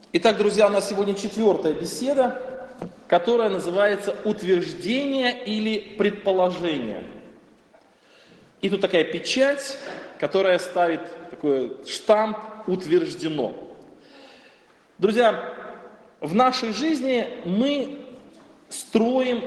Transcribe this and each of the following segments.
Итак, друзья, у нас сегодня четвертая беседа, которая называется «Утверждение или предположение». И тут такая печать, которая ставит такой штамп «Утверждено». Друзья, в нашей жизни мы строим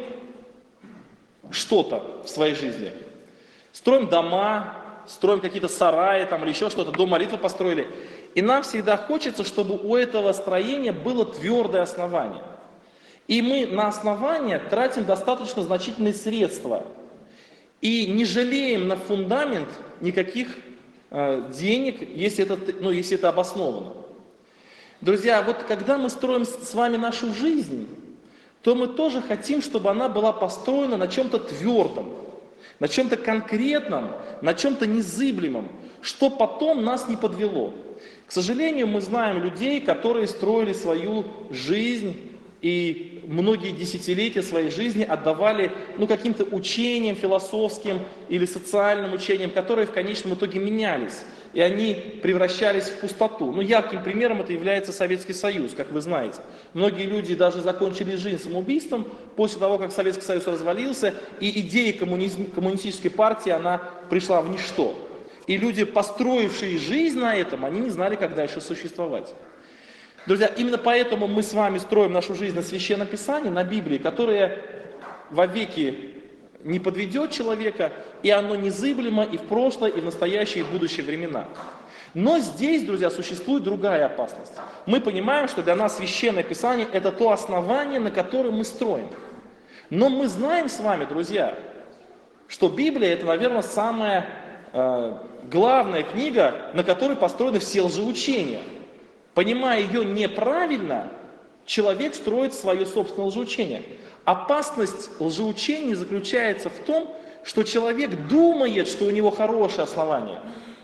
что-то в своей жизни. Строим дома, строим какие-то сараи там, или еще что-то, дом молитвы построили. И нам всегда хочется, чтобы у этого строения было твердое основание. И мы на основание тратим достаточно значительные средства. И не жалеем на фундамент никаких денег, если это обосновано. Друзья, вот когда мы строим с вами нашу жизнь, то мы тоже хотим, чтобы она была построена на чем-то твердом, на чем-то конкретном, на чем-то незыблемом, что потом нас не подвело. К сожалению, мы знаем людей, которые строили свою жизнь и многие десятилетия своей жизни отдавали каким-то учениям философским или социальным учениям, которые в конечном итоге менялись, и они превращались в пустоту. Ярким примером это является Советский Союз, как вы знаете. Многие люди даже закончили жизнь самоубийством после того, как Советский Союз развалился, и идея коммунистической партии, она пришла в ничто. И люди, построившие жизнь на этом, они не знали, как дальше существовать. Друзья, именно поэтому мы с вами строим нашу жизнь на Священном Писании, на Библии, которая вовеки не подведет человека, и оно незыблемо и в прошлое, и в настоящее, и в будущее времена. Но здесь, друзья, существует другая опасность. Мы понимаем, что для нас Священное Писание – это то основание, на котором мы строим. Но мы знаем с вами, друзья, что Библия – это, наверное, самая главная книга, на которой построены все лжеучения. Понимая ее неправильно, человек строит свое собственное лжеучение. Опасность лжеучений заключается в том, что человек думает, что у него хорошее основание.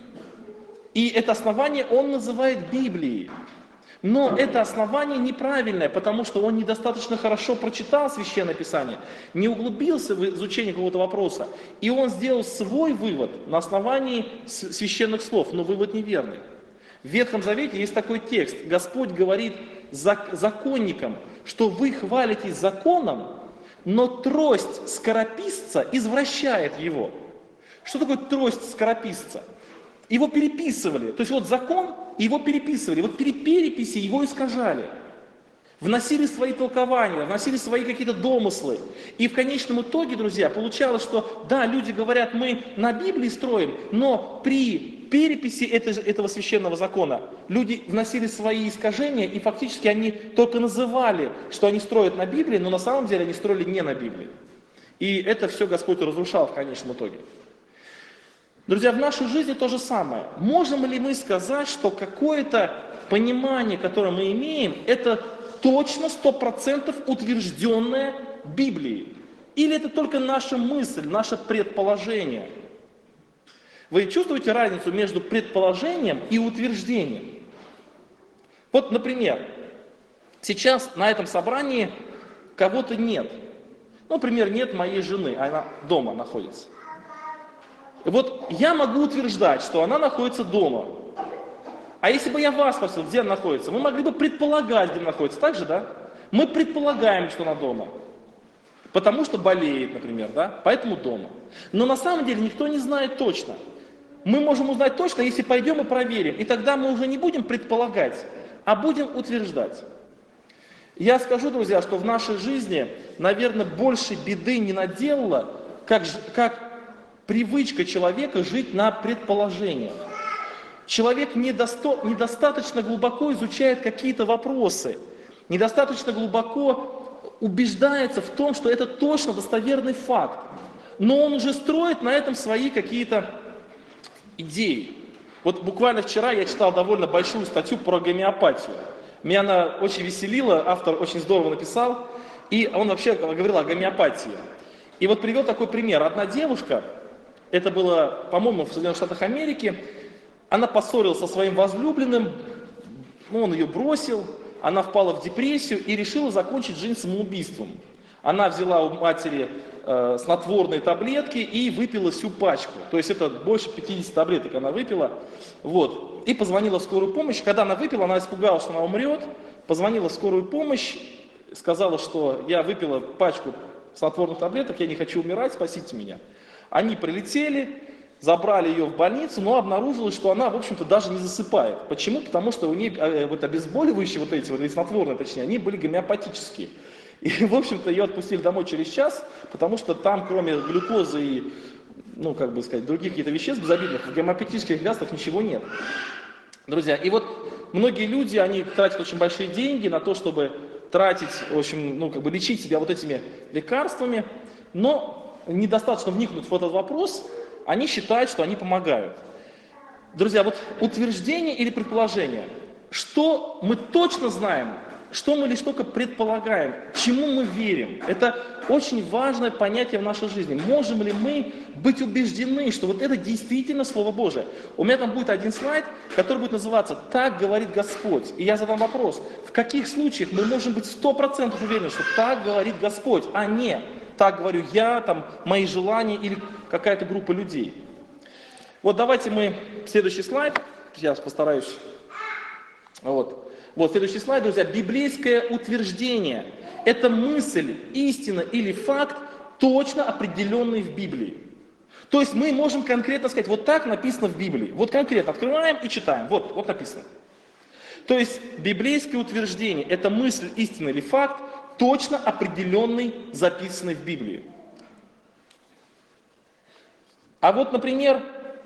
И это основание он называет Библией. Но это основание неправильное, потому что он недостаточно хорошо прочитал Священное Писание, не углубился в изучение какого-то вопроса, и он сделал свой вывод на основании священных слов, но вывод неверный. В Ветхом Завете есть такой текст. Господь говорит законникам, что вы хвалитесь законом, но трость скорописца извращает его. Что такое трость скорописца? Его переписывали. То есть вот закон, его переписывали. Вот переписи его искажали. Вносили свои толкования, вносили свои какие-то домыслы. И в конечном итоге, друзья, получалось, что да, люди говорят, мы на Библии строим, но при переписи этого священного закона люди вносили свои искажения, и фактически они только называли, что они строят на Библии, но на самом деле они строили не на Библии. И это все Господь разрушал в конечном итоге. Друзья, в нашей жизни то же самое. Можем ли мы сказать, что какое-то понимание, которое мы имеем, это точно 100% утвержденное Библией? Или это только наша мысль, наше предположение? Вы чувствуете разницу между предположением и утверждением? Вот, например, сейчас на этом собрании кого-то нет. Например, нет моей жены, она дома находится. Вот я могу утверждать, что она находится дома. А если бы я вас спросил, где она находится, мы могли бы предполагать, где она находится. Так же, да? Мы предполагаем, что она дома. Потому что болеет, например, да? Поэтому дома. Но на самом деле никто не знает точно. Мы можем узнать точно, если пойдем и проверим. И тогда мы уже не будем предполагать, а будем утверждать. Я скажу, друзья, что в нашей жизни, наверное, больше беды не наделала, как привычка человека жить на предположениях. Человек недостаточно глубоко изучает какие-то вопросы, недостаточно глубоко убеждается в том, что это точно достоверный факт. Но он уже строит на этом свои какие-то идеи. Вот буквально вчера я читал довольно большую статью про гомеопатию. Меня она очень веселила, автор очень здорово написал, и он вообще говорил о гомеопатии. И вот привел такой пример. Одна девушка, это было, по-моему, в Соединенных Штатах Америки, она поссорилась со своим возлюбленным, он ее бросил, она впала в депрессию и решила закончить жизнь самоубийством. Она взяла у матери снотворные таблетки и выпила всю пачку. То есть это больше 50 таблеток она выпила. Вот. И позвонила в скорую помощь. Когда она выпила, она испугалась, что она умрет. позвонила в скорую помощь, сказала, что я выпила пачку снотворных таблеток, я не хочу умирать, спасите меня. Они прилетели, забрали ее в больницу, но обнаружилось, что она, в общем-то, даже не засыпает. Почему? Потому что у нее вот обезболивающие, вот эти снотворные, точнее, они были гомеопатические. И, в общем-то, ее отпустили домой через час, потому что там, кроме глюкозы и, ну, как бы сказать, других каких-то веществ безобидных, в гомеопатических лекарствах ничего нет. Друзья, и вот многие люди, они тратят очень большие деньги на то, чтобы тратить, в общем, ну, как бы лечить себя вот этими лекарствами, но недостаточно вникнуть в этот вопрос, они считают, что они помогают. Друзья, вот утверждение или предположение, что мы точно знаем, что мы лишь только предполагаем, чему мы верим, это очень важное понятие в нашей жизни. Можем ли мы быть убеждены, что вот это действительно Слово Божие? У меня там будет один слайд, который будет называться «Так говорит Господь». И я задам вопрос, в каких случаях мы можем быть 100% уверены, что так говорит Господь, а не так говорю я, там, мои желания или какая-то группа людей. Вот давайте мы, следующий слайд, я постараюсь, вот следующий слайд, друзья, библейское утверждение. Это мысль, истина или факт, точно определенный в Библии. То есть мы можем конкретно сказать, вот так написано в Библии. Вот конкретно открываем и читаем, вот написано. То есть библейское утверждение, это мысль, истина или факт, точно определенный, записанный в Библии. А вот, например,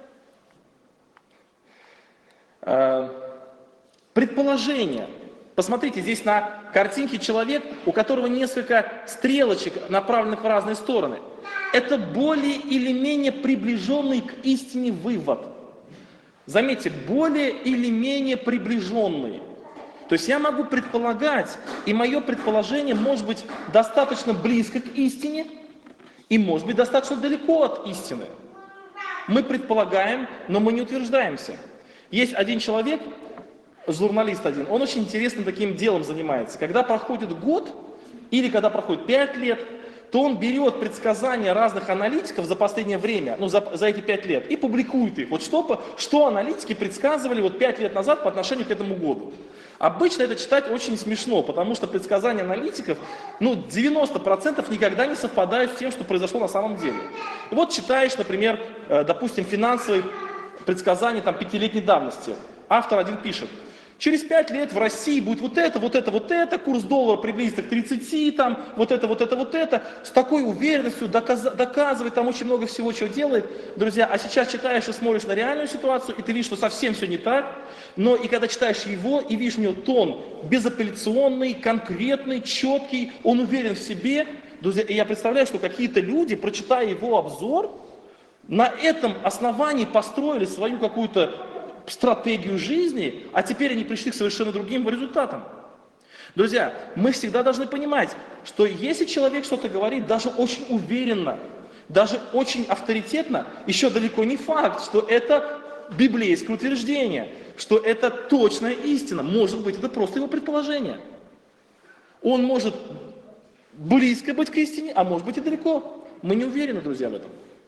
предположение. Посмотрите, здесь на картинке человек, у которого несколько стрелочек, направленных в разные стороны. Это более или менее приближенный к истине вывод. Заметьте, более или менее приближенный. То есть я могу предполагать, и мое предположение может быть достаточно близко к истине, и может быть достаточно далеко от истины. Мы предполагаем, но мы не утверждаемся. Есть один человек, журналист один, он очень интересным таким делом занимается. Когда проходит год, или когда проходит 5 лет, то он берет предсказания разных аналитиков за последнее время, ну за эти 5 лет, и публикует их. Вот что аналитики предсказывали вот 5 лет назад по отношению к этому году. Обычно это читать очень смешно, потому что предсказания аналитиков, 90% никогда не совпадают с тем, что произошло на самом деле. И вот читаешь, например, допустим, финансовые предсказания 5-летней давности. Автор один пишет: через 5 лет в России будет вот это, курс доллара приблизится к 30, вот это, с такой уверенностью доказывает, там очень много всего, чего делает. Друзья, а сейчас читаешь и смотришь на реальную ситуацию, и ты видишь, что совсем все не так, но и когда читаешь его, и видишь у него тон безапелляционный, конкретный, четкий, он уверен в себе, друзья, и я представляю, что какие-то люди, прочитая его обзор, на этом основании построили свою какую-то стратегию жизни, а теперь они пришли к совершенно другим результатам. Друзья, мы всегда должны понимать, что если человек что-то говорит даже очень уверенно, даже очень авторитетно, еще далеко не факт, что это библейское утверждение, что это точная истина. Может быть, это просто его предположение. Он может близко быть к истине, а может быть и далеко. Мы не уверены, друзья, в этом.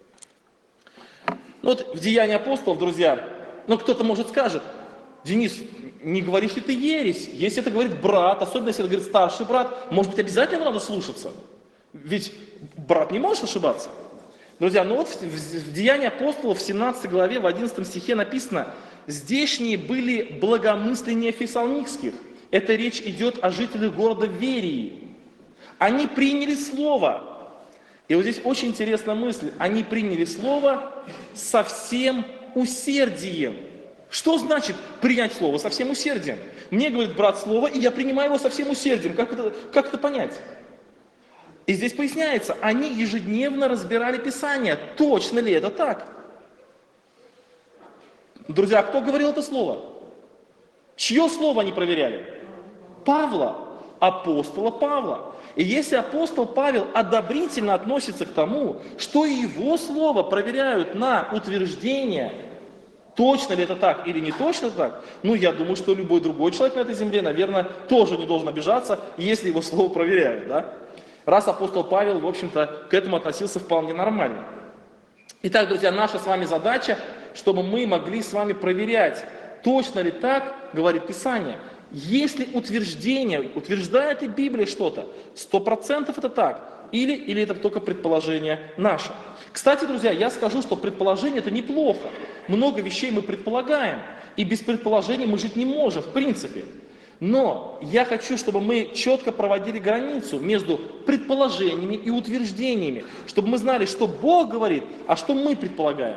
Вот в Деянии апостолов, друзья, кто-то, может, скажет: Денис, не говоришь ли ты ересь? Если это говорит брат, особенно если это говорит старший брат, может быть, обязательно надо слушаться? Ведь брат не может ошибаться. Друзья, в Деянии апостолов в 17 главе, в 11 стихе написано: «Здешние были благомысленнее фессалоникских». Это речь идет о жителях города Верии. Они приняли слово. И вот здесь очень интересная мысль. Они приняли слово со всем усердием. Что значит принять слово со всем усердием? Мне говорит брат слово, и я принимаю его со всем усердием. Как это понять? И здесь поясняется, они ежедневно разбирали Писание. Точно ли это так? Друзья, кто говорил это слово? Чье слово они проверяли? Павла, апостола Павла. И если апостол Павел одобрительно относится к тому, что его слово проверяют на утверждение, точно ли это так или не точно так, я думаю, что любой другой человек на этой земле, наверное, тоже не должен обижаться, если его слово проверяют, да? Раз апостол Павел, в общем-то, к этому относился вполне нормально. Итак, друзья, наша с вами задача, чтобы мы могли с вами проверять, точно ли так говорит Писание. Если утверждение, утверждает и Библия что-то, 100% это так, или это только предположение наше. Кстати, друзья, я скажу, что предположение это неплохо. Много вещей мы предполагаем, и без предположений мы жить не можем, в принципе. Но я хочу, чтобы мы четко проводили границу между предположениями и утверждениями, чтобы мы знали, что Бог говорит, а что мы предполагаем.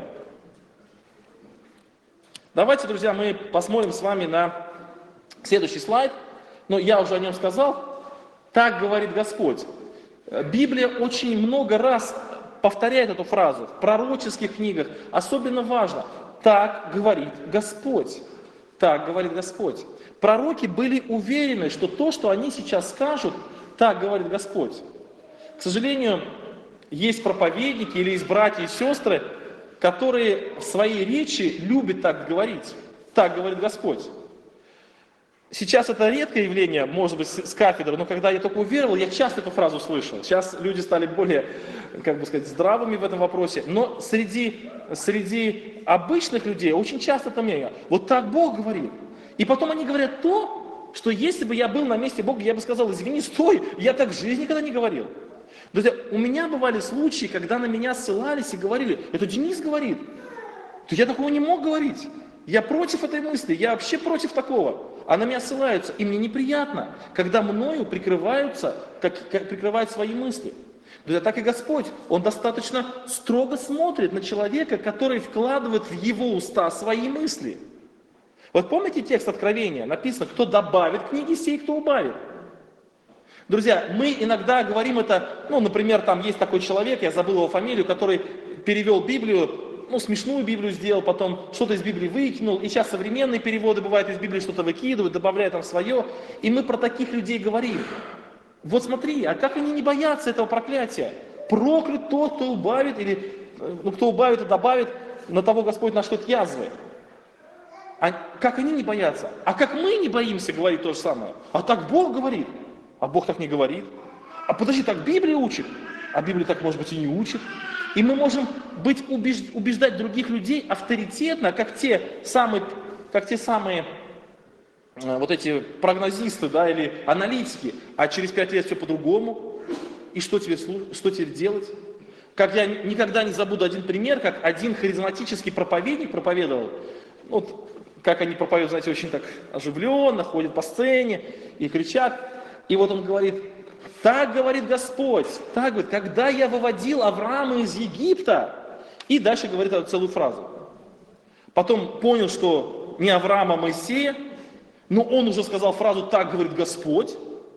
Давайте, друзья, мы посмотрим с вами на следующий слайд. Но я уже о нем сказал. Так говорит Господь. Библия очень много раз повторяет эту фразу в пророческих книгах. Особенно важно. Так говорит Господь. Так говорит Господь. Пророки были уверены, что то, что они сейчас скажут, так говорит Господь. К сожалению, есть проповедники или есть братья и сестры, которые в своей речи любят так говорить. Так говорит Господь. Сейчас это редкое явление, может быть, с кафедры, но когда я только уверовал, я часто эту фразу слышал. Сейчас люди стали более, как бы сказать, здравыми в этом вопросе. Но среди обычных людей очень часто это мнение. Вот так Бог говорит. И потом они говорят то, что если бы я был на месте Бога, я бы сказал, извини, стой, я так в жизни никогда не говорил. Друзья, у меня бывали случаи, когда на меня ссылались и говорили, это Денис говорит. То я такого не мог говорить. Я против этой мысли, я вообще против такого. А на меня ссылаются, и мне неприятно, когда мною прикрывают свои мысли. Друзья, так и Господь, Он достаточно строго смотрит на человека, который вкладывает в его уста свои мысли. Вот помните текст Откровения? Написано, кто добавит к книге сей, кто убавит. Друзья, мы иногда говорим это, например, там есть такой человек, я забыл его фамилию, который перевел Библию, смешную Библию сделал, потом что-то из Библии выкинул, и сейчас современные переводы бывают из Библии, что-то выкидывают, добавляют там свое, и мы про таких людей говорим. Вот смотри, а как они не боятся этого проклятия? Проклят тот, кто убавит, или кто убавит и добавит, на того Господь нашлет язвы. А как они не боятся? А как мы не боимся говорить то же самое? А так Бог говорит. А Бог так не говорит. А подожди, так Библия учит. А Библия так, может быть, и не учит. И мы можем убеждать других людей авторитетно, как те самые вот эти прогнозисты, да, или аналитики. А через 5 лет все по-другому. И что теперь делать? Как я никогда не забуду один пример, как один харизматический проповедник проповедовал. Как они проповедуют, знаете, очень так оживленно, ходят по сцене и кричат. И вот он говорит, так говорит Господь, так говорит, когда я выводил Авраама из Египта, и дальше говорит эту целую фразу. Потом понял, что не Авраама, а Моисея, но он уже сказал фразу, так говорит Господь.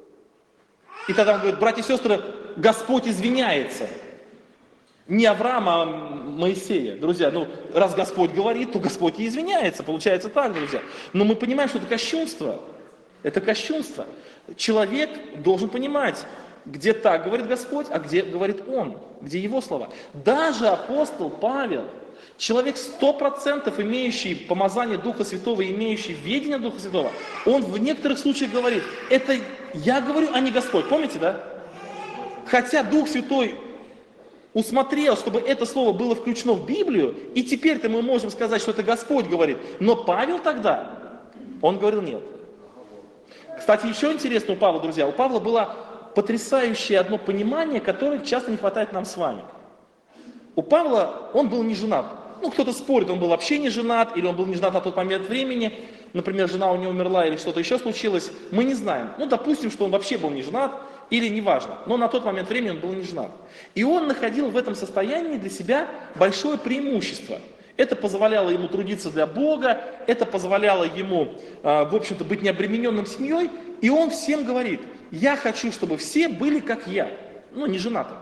И тогда он говорит, братья и сестры, Господь извиняется. Не Авраама, а Моисея. Друзья, раз Господь говорит, то Господь и извиняется. Получается так, друзья. Но мы понимаем, что это кощунство. Это кощунство. Человек должен понимать, где так говорит Господь, а где говорит Он, где Его слова. Даже апостол Павел, человек 100% имеющий помазание Духа Святого, имеющий ведение Духа Святого, он в некоторых случаях говорит, это я говорю, а не Господь. Помните, да? Хотя Дух Святой усмотрел, чтобы это слово было включено в Библию, и теперь-то мы можем сказать, что это Господь говорит. Но Павел тогда, он говорил нет. Кстати, еще интересно у Павла, друзья, у Павла было потрясающее одно понимание, которое часто не хватает нам с вами. У Павла, он был не женат. Кто-то спорит, он был вообще не женат, или он был не женат на тот момент времени, например, жена у него умерла, или что-то еще случилось, мы не знаем. Допустим, что он вообще был не женат, или неважно, но на тот момент времени он был не женат. И он находил в этом состоянии для себя большое преимущество. Это позволяло ему трудиться для Бога, это позволяло ему, в общем-то, быть необремененным семьей. И он всем говорит, я хочу, чтобы все были как я, не женаты.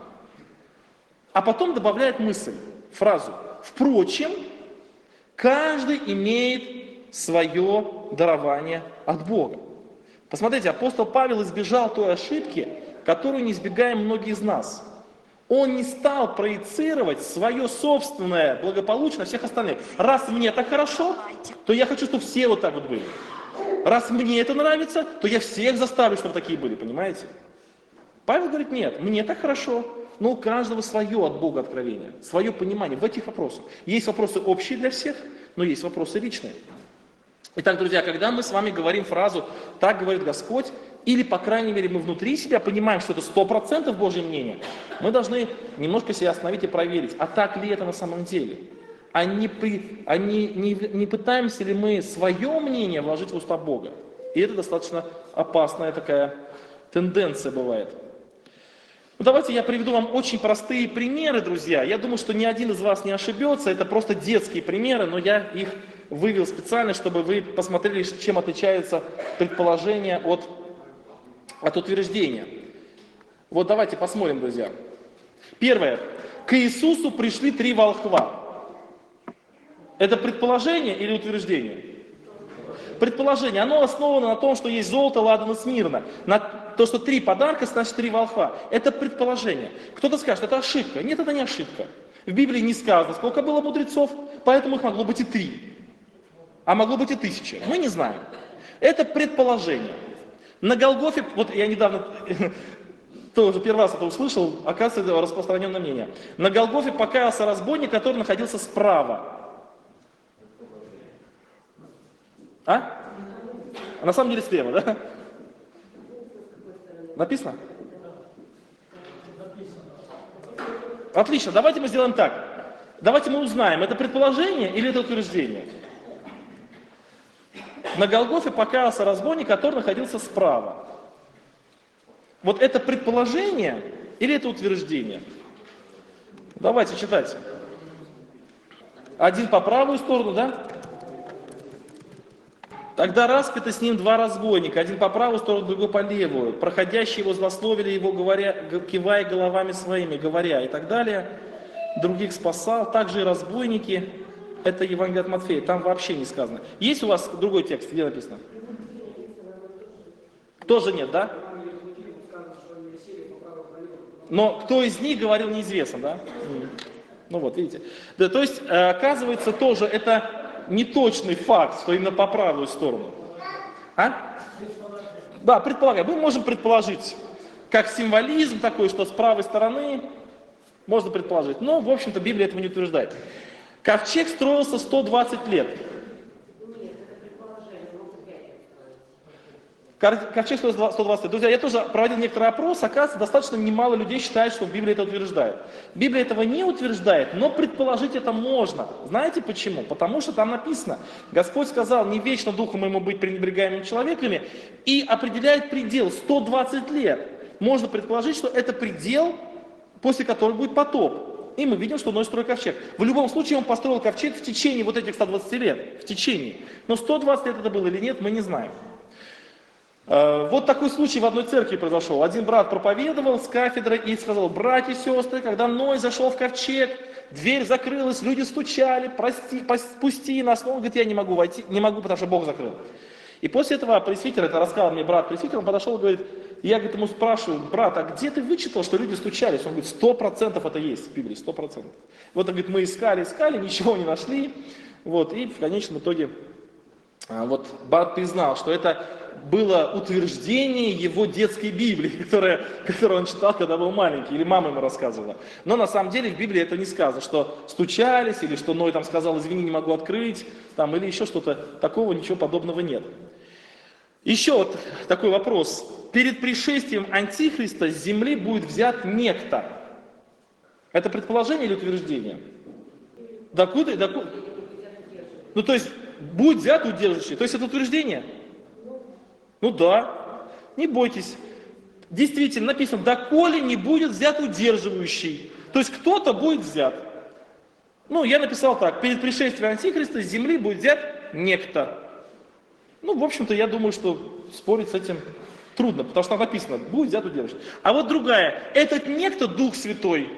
А потом добавляет мысль, фразу, впрочем, каждый имеет свое дарование от Бога. Посмотрите, апостол Павел избежал той ошибки, которую не избегаем многие из нас. Он не стал проецировать свое собственное благополучие на всех остальных. Раз мне так хорошо, то я хочу, чтобы все вот так вот были. Раз мне это нравится, то я всех заставлю, чтобы такие были, понимаете? Павел говорит, нет, мне так хорошо, но у каждого свое от Бога откровение, свое понимание в этих вопросах. Есть вопросы общие для всех, но есть вопросы личные. Итак, друзья, когда мы с вами говорим фразу «так говорит Господь», или, по крайней мере, мы внутри себя понимаем, что это 100% Божье мнение, мы должны немножко себя остановить и проверить, а так ли это на самом деле? Не пытаемся ли мы свое мнение вложить в уста Бога? И это достаточно опасная такая тенденция бывает. Ну, давайте я приведу вам очень простые примеры, друзья. Я думаю, что ни один из вас не ошибется. Это просто детские примеры, но я их вывел специально, чтобы вы посмотрели, чем отличается предположение от утверждения. Вот давайте посмотрим, друзья. Первое. К Иисусу пришли 3 волхва. Это предположение или утверждение? Предположение. Оно основано на том, что есть золото, ладан и смирно. На то, что 3 подарка, значит 3 волхва. Это предположение. Кто-то скажет, это ошибка. Нет, это не ошибка. В Библии не сказано, сколько было мудрецов, поэтому их могло быть и 3. А могло быть и 1000. Мы не знаем. Это предположение. На Голгофе, вот я недавно тоже первый раз это услышал, оказывается, это распространенное мнение. На Голгофе покаялся разбойник, который находился справа. А на самом деле слева, да? Написано? Отлично, давайте мы сделаем так. Давайте мы узнаем, это предположение или это утверждение. На Голгофе покаялся разбойник, который находился справа. Вот это предположение или это утверждение? Давайте читать. Один по правую сторону, да? Тогда распяты с ним 2 разбойника, один по правую сторону, другой по левую. Проходящие его злословили его, кивая головами своими, говоря и так далее. Других спасал, также и разбойники. Это Евангелие от Матфея, там вообще не сказано. Есть у вас другой текст, где написано? Тоже нет, да? Но кто из них говорил, неизвестно, да? Ну вот, видите. Да, то есть, оказывается, тоже это неточный факт, что именно по правую сторону. А? Да, предполагаем. Мы можем предположить, как символизм такой, что с правой стороны можно предположить. Но, в общем-то, Библия этого не утверждает. Ковчег строился 120 лет. Ковчег строился 120 лет. Друзья, я тоже проводил некоторый опрос, оказывается, достаточно немало людей считает, что Библия это утверждает. Библия этого не утверждает, но предположить это можно. Знаете почему? Потому что там написано, Господь сказал, не вечно духу моему быть пренебрегаемыми человеками, и определяет предел 120 лет. Можно предположить, что это предел, после которого будет потоп. И мы видим, что Ной строит ковчег. В любом случае он построил ковчег в течение вот этих 120 лет. В течение. Но 120 лет это было или нет, мы не знаем. Вот такой случай в одной церкви произошел. Один брат проповедовал с кафедры и сказал: братья и сестры, когда Ной зашел в ковчег, дверь закрылась, люди стучали, пусти нас. Он говорит, я не могу войти, не могу, потому что Бог закрыл. И после этого пресвитер, это рассказал мне брат пресвитер, он подошел и говорит, я говорит, ему спрашиваю, брат, а где ты вычитал, что люди стучались? Он говорит, 100% это есть в Библии, 100%. Вот он говорит, мы искали, ничего не нашли. Вот, и в конечном итоге вот брат признал, что это было утверждение его детской Библии, которую он читал, когда был маленький, или мама ему рассказывала. Но на самом деле в Библии это не сказано, что стучались, или что Ной там сказал, извини, не могу открыть, там, или еще что-то такого, ничего подобного нет. Еще вот такой вопрос. Перед пришествием Антихриста с земли будет взят некто. Это предположение или утверждение? Докуда? Ну то есть будет взят удерживающий, то есть это утверждение? Ну да, не бойтесь. Действительно написано, доколе не будет взят удерживающий. То есть кто-то будет взят. Ну, я написал так, перед пришествием Антихриста с земли будет взят некто. Ну, в общем-то, я думаю, что спорить с этим трудно, потому что там написано, будет взят удерживающий. А вот другая, этот некто Дух Святой.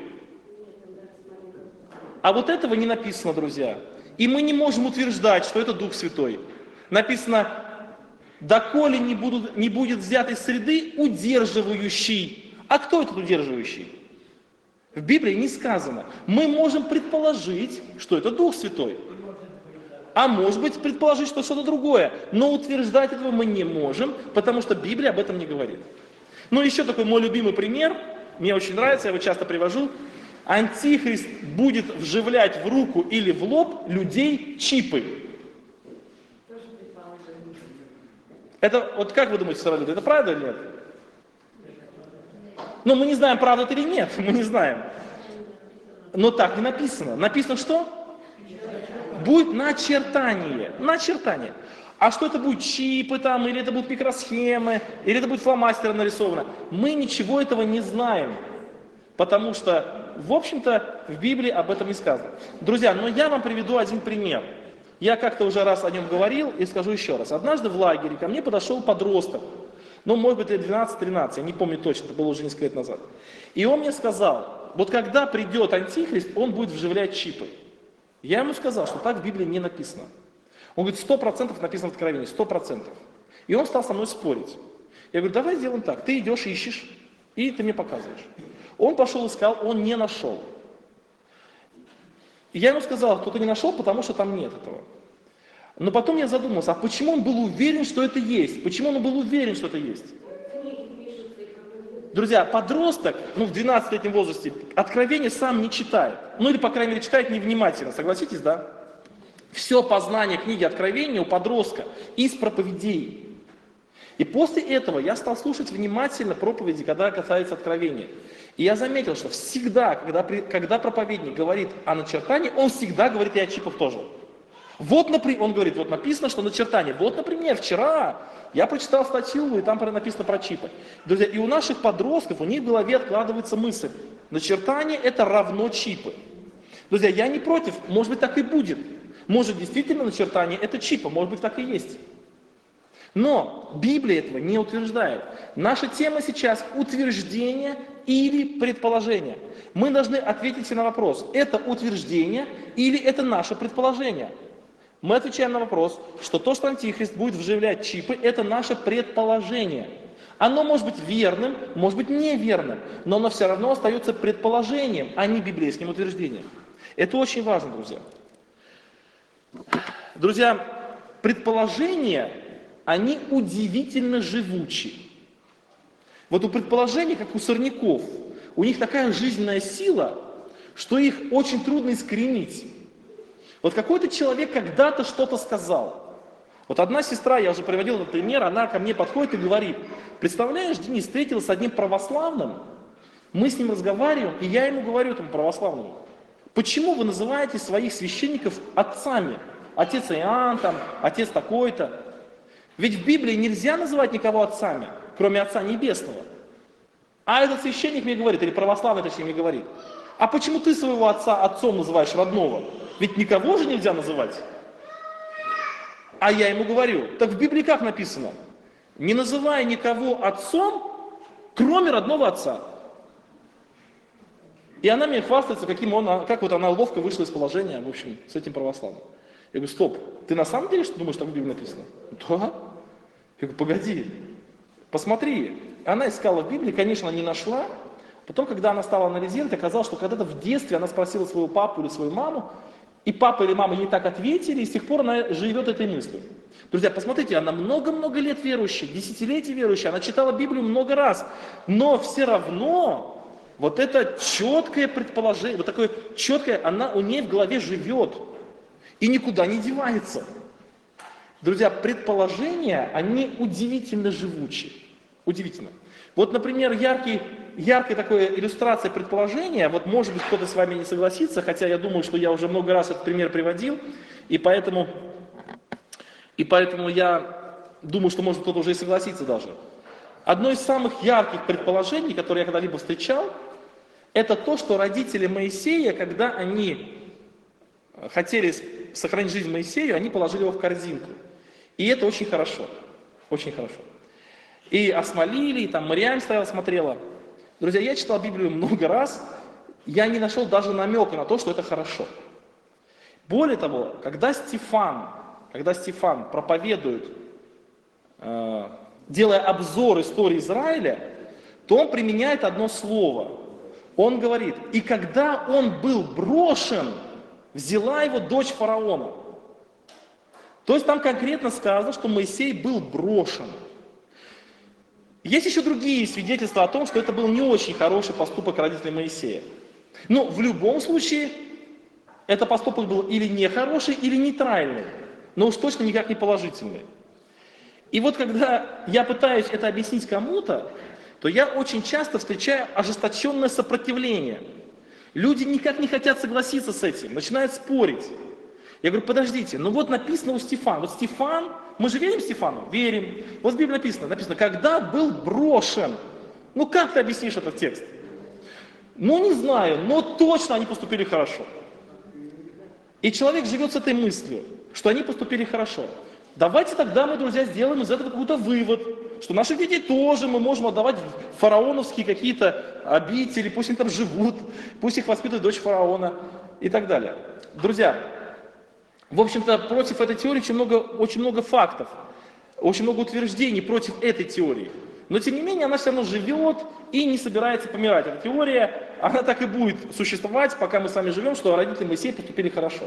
А вот этого не написано, друзья. И мы не можем утверждать, что это Дух Святой. Написано, доколе не будет взят из среды удерживающий. А кто этот удерживающий? В Библии не сказано. Мы можем предположить, что это Дух Святой. А может быть предположить, что что-то другое. Но утверждать этого мы не можем, потому что Библия об этом не говорит. Ну еще такой мой любимый пример, мне очень нравится, я его часто привожу. Антихрист будет вживлять в руку или в лоб людей чипы. Это, вот как вы думаете, сестра Люда, это правда или нет? Ну, мы не знаем, правда это или нет, мы не знаем. Но так не написано. Написано что? Будет начертание. Начертание. А что это будет, чипы там, или это будут микросхемы, или это будет фломастером нарисовано? Мы ничего этого не знаем. Потому что, в общем-то, в Библии об этом не сказано. Друзья, но я вам приведу один пример. Я как-то уже раз о нем говорил и скажу еще раз. Однажды в лагере ко мне подошел подросток. Ну, может быть, лет 12-13, я не помню точно, это было уже несколько лет назад. И он мне сказал, вот когда придет Антихрист, он будет вживлять чипы. Я ему сказал, что так в Библии не написано. Он говорит, 100% написано в Откровении, 100%. И он стал со мной спорить. Я говорю, давай сделаем так, ты идешь, ищешь, и ты мне показываешь. Он пошел искал, он не нашел. И я ему сказал, что ты не нашел, потому что там нет этого. Но потом я задумался, а почему он был уверен, что это есть? Почему он был уверен, что это есть? Друзья, подросток, ну в 12-летнем возрасте, Откровение сам не читает. Ну или, по крайней мере, читает невнимательно, согласитесь, да? Все познание книги Откровения у подростка из проповедей. И после этого я стал слушать внимательно проповеди, когда касается Откровения. И я заметил, что всегда, когда проповедник говорит о начертании, он всегда говорит и о чипах тоже. Вот, например, он говорит, вот написано, что начертание. Вот, например, вчера я прочитал статью, и там написано про чипы. Друзья, и у наших подростков, у них в голове откладывается мысль. Начертание это равно чипы. Друзья, я не против, может быть так и будет. Может действительно начертание это чипы, может быть так и есть. Но Библия этого не утверждает. Наша тема сейчас утверждение или предположение. Мы должны ответить себе на вопрос, это утверждение или это наше предположение. Мы отвечаем на вопрос, что то, что Антихрист будет вживлять чипы, это наше предположение. Оно может быть верным, может быть неверным, но оно все равно остается предположением, а не библейским утверждением. Это очень важно, друзья. Друзья, предположения, они удивительно живучи. Вот у предположений, как у сорняков, у них такая жизненная сила, что их очень трудно искоренить. Вот какой-то человек когда-то что-то сказал. Вот одна сестра, я уже приводил этот пример, она ко мне подходит и говорит, представляешь, Денис, встретилась с одним православным, мы с ним разговариваем, и я ему говорю, этому православному, почему вы называете своих священников отцами? Отец Иоанн, там, отец такой-то. Ведь в Библии нельзя называть никого отцами, кроме Отца Небесного. А этот священник мне говорит, или православный точнее мне говорит, а почему ты своего отца отцом называешь родного? Ведь никого же нельзя называть. А я ему говорю, так в Библии как написано? Не называй никого отцом, кроме родного отца. И она мне хвастается, как вот она ловко вышла из положения, в общем, с этим православным. Я говорю, стоп, ты на самом деле что думаешь, так в Библии написано? Да. Я говорю, погоди, посмотри. Она искала в Библии, конечно, не нашла. Потом, когда она стала анализировать, оказалось, что когда-то в детстве она спросила своего папу или свою маму, и папа или мама ей так ответили, и с тех пор она живет этой мыслью. Друзья, посмотрите, она много-много лет верующая, десятилетий верующая, она читала Библию много раз, но все равно вот это четкое предположение, вот такое четкое, она у нее в голове живет и никуда не девается. Друзья, предположения, они удивительно живучи. Удивительно. Вот, например, яркая такая иллюстрация предположения, вот может быть кто-то с вами не согласится, хотя я думаю, что я уже много раз этот пример приводил, и поэтому я думаю, что может кто-то уже и согласится даже. Одно из самых ярких предположений, которые я когда-либо встречал, это то, что родители Моисея, когда они хотели сохранить жизнь Моисею, они положили его в корзинку. И это очень хорошо, очень хорошо. И осмолили, и там Мариам стояла, смотрела. Друзья, я читал Библию много раз, я не нашел даже намека на то, что это хорошо. Более того, когда Стефан проповедует, делая обзор истории Израиля, то он применяет одно слово. Он говорит, и когда он был брошен, взяла его дочь фараона. То есть там конкретно сказано, что Моисей был брошен. Есть еще другие свидетельства о том, что это был не очень хороший поступок родителей Моисея. Но в любом случае, этот поступок был или нехороший, или нейтральный, но уж точно никак не положительный. И вот когда я пытаюсь это объяснить кому-то, то я очень часто встречаю ожесточенное сопротивление. Люди никак не хотят согласиться с этим, начинают спорить. Я говорю, подождите, ну вот написано у Стефана. Вот Стефан, мы же верим Стефану? Верим. Вот в Библии написано, когда был брошен. Ну как ты объяснишь этот текст? Ну не знаю, но точно они поступили хорошо. И человек живет с этой мыслью, что они поступили хорошо. Давайте тогда мы, друзья, сделаем из этого какой-то вывод, что наших детей тоже мы можем отдавать в фараоновские какие-то обители, пусть они там живут, пусть их воспитывает дочь фараона и так далее. Друзья, в общем-то, против этой теории очень много фактов, очень много утверждений против этой теории. Но, тем не менее, она все равно живет и не собирается помирать. Эта теория, она так и будет существовать, пока мы с вами живем, что родители Моисея поступили хорошо.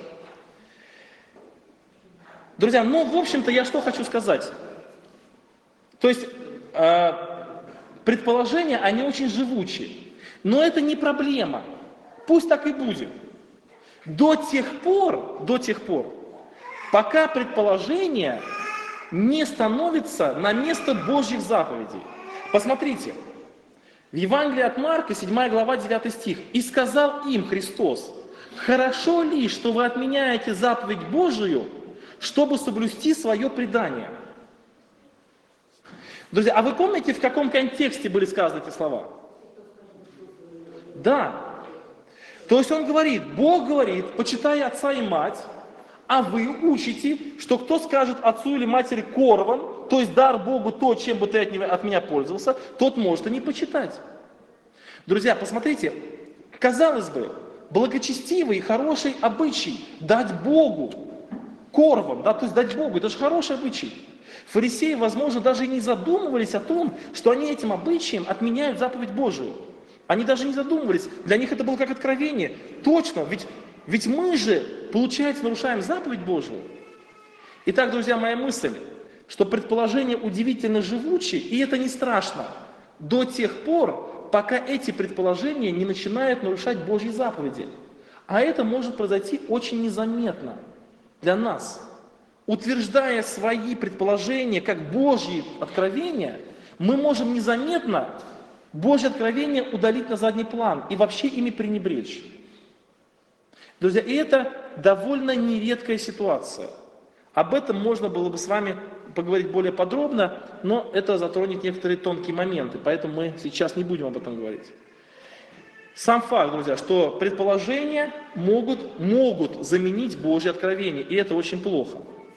Друзья, ну, в общем-то, я что хочу сказать. То есть, предположения, они очень живучие. Но это не проблема. Пусть так и будет. До тех пор, пока предположение не становится на место Божьих заповедей. Посмотрите, в Евангелии от Марка, 7 глава, 9 стих. «И сказал им Христос, хорошо ли, что вы отменяете заповедь Божию, чтобы соблюсти свое предание?» Друзья, а вы помните, в каком контексте были сказаны эти слова? Да. То есть он говорит, Бог говорит, почитай отца и мать, а вы учите, что кто скажет отцу или матери корван, то есть дар Богу то, чем бы ты от меня пользовался, тот может и не почитать. Друзья, посмотрите, казалось бы, благочестивый и хороший обычай дать Богу корван, да, то есть дать Богу, это же хороший обычай. Фарисеи, возможно, даже и не задумывались о том, что они этим обычаем отменяют заповедь Божию. Они даже не задумывались, для них это было как откровение. Точно, ведь мы же, получается, нарушаем заповедь Божию. Итак, друзья, моя мысль, что предположения удивительно живучи, и это не страшно, до тех пор, пока эти предположения не начинают нарушать Божьи заповеди. А это может произойти очень незаметно для нас. Утверждая свои предположения как Божьи откровения, мы можем незаметно Божье откровение удалить на задний план и вообще ими пренебречь. Друзья, и это довольно нередкая ситуация. Об этом можно было бы с вами поговорить более подробно, но это затронет некоторые тонкие моменты, поэтому мы сейчас не будем об этом говорить. Сам факт, друзья, что предположения могут заменить Божье откровение, и это очень плохо.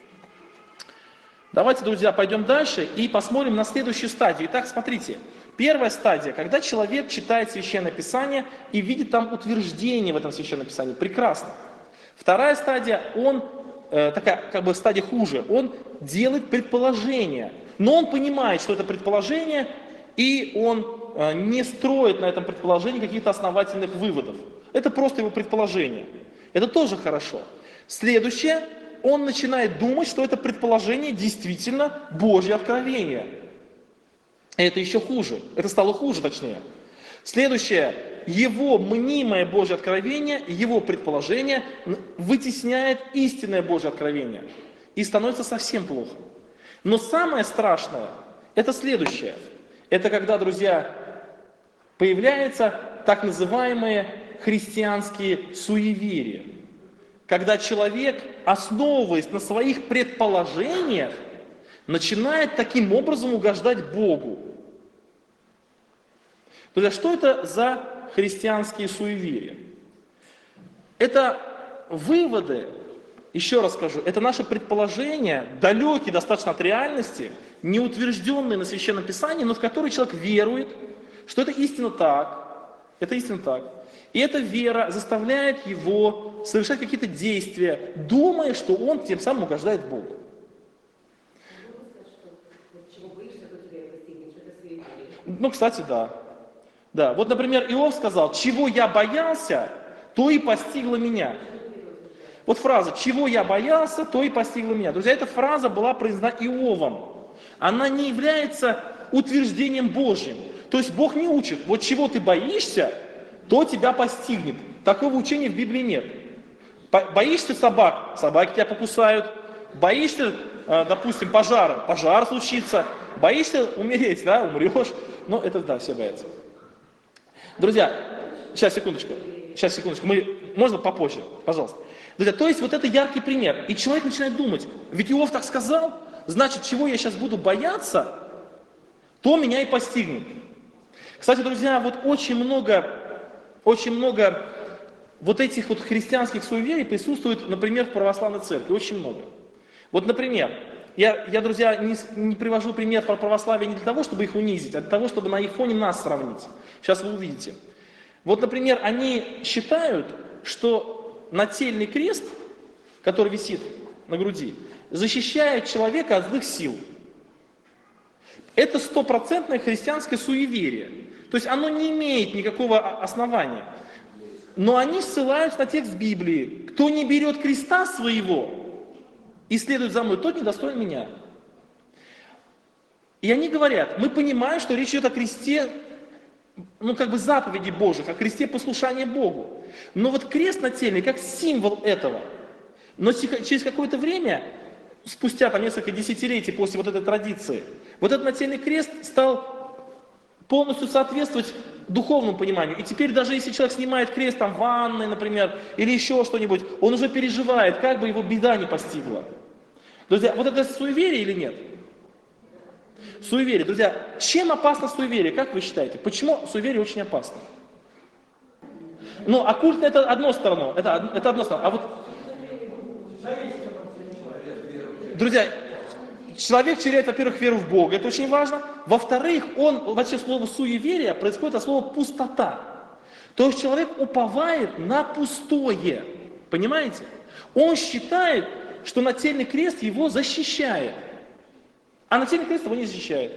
Давайте, друзья, пойдем дальше и посмотрим на следующую стадию. Итак, смотрите. Первая стадия, когда человек читает Священное Писание и видит там утверждение в этом Священном Писании. Прекрасно. Вторая стадия, такая как бы стадия хуже, он делает предположение. Но он понимает, что это предположение, и он не строит на этом предположении каких-то основательных выводов. Это просто его предположение. Это тоже хорошо. Следующее, он начинает думать, что это предположение действительно Божье откровение. Это еще хуже. Это стало хуже, точнее. Следующее. Его мнимое Божье откровение, его предположение вытесняет истинное Божье откровение. И становится совсем плохо. Но самое страшное, это следующее. Это когда, друзья, появляются так называемые христианские суеверия. Когда человек, основываясь на своих предположениях, начинает таким образом угождать Богу. Друзья, что это за христианские суеверия? Это выводы, еще раз скажу, это наши предположения, далекие достаточно от реальности, не утвержденные на Священном Писании, но в которые человек верует, что это истинно так. Это истинно так. И эта вера заставляет его совершать какие-то действия, думая, что он тем самым угождает Богу. Ну, кстати, да. Да. Вот, например, Иов сказал, чего я боялся, то и постигло меня. Вот фраза, чего я боялся, то и постигло меня. Друзья, эта фраза была произнесена Иовом. Она не является утверждением Божьим. То есть Бог не учит, вот чего ты боишься, то тебя постигнет. Такого учения в Библии нет. Боишься собак, собаки тебя покусают. Боишься допустим, пожар случится, боишься умереть, да, умрешь, но это, да, все боятся. Друзья, сейчас, секундочку, можно попозже, пожалуйста. Друзья, то есть вот это яркий пример, и человек начинает думать, ведь Иов так сказал, значит, чего я сейчас буду бояться, то меня и постигнет. Кстати, друзья, вот очень много вот этих вот христианских суеверий присутствует, например, в православной церкви, очень много. Вот, например, я, друзья, не привожу пример про православие не для того, чтобы их унизить, а для того, чтобы на их фоне нас сравнить. Сейчас вы увидите. Вот, например, они считают, что нательный крест, который висит на груди, защищает человека от злых сил. Это стопроцентное христианское суеверие. То есть оно не имеет никакого основания. Но они ссылаются на текст Библии. Кто не берет креста своего и следует за мной, тот недостоин меня. И они говорят, мы понимаем, что речь идет о кресте, заповеди Божьих, о кресте послушания Богу. Но вот крест нательный как символ этого. Но через какое-то время, спустя несколько десятилетий после вот этой традиции, вот этот нательный крест стал полностью соответствовать духовному пониманию. И теперь даже если человек снимает крест в ванной, например, или еще что-нибудь, он уже переживает, как бы его беда не постигла. Друзья, вот это суеверие или нет? Суеверие. Друзья, чем опасно суеверие, как вы считаете? Почему суеверие очень опасно? Оккульт это одно сторону, это одно сторону. А вот, друзья, человек теряет, во-первых, веру в Бога, это очень важно. Во-вторых, вообще слово суеверие происходит от слова пустота. То есть человек уповает на пустое. Понимаете? Он считает, что нательный крест его защищает. А нательный крест его не защищает.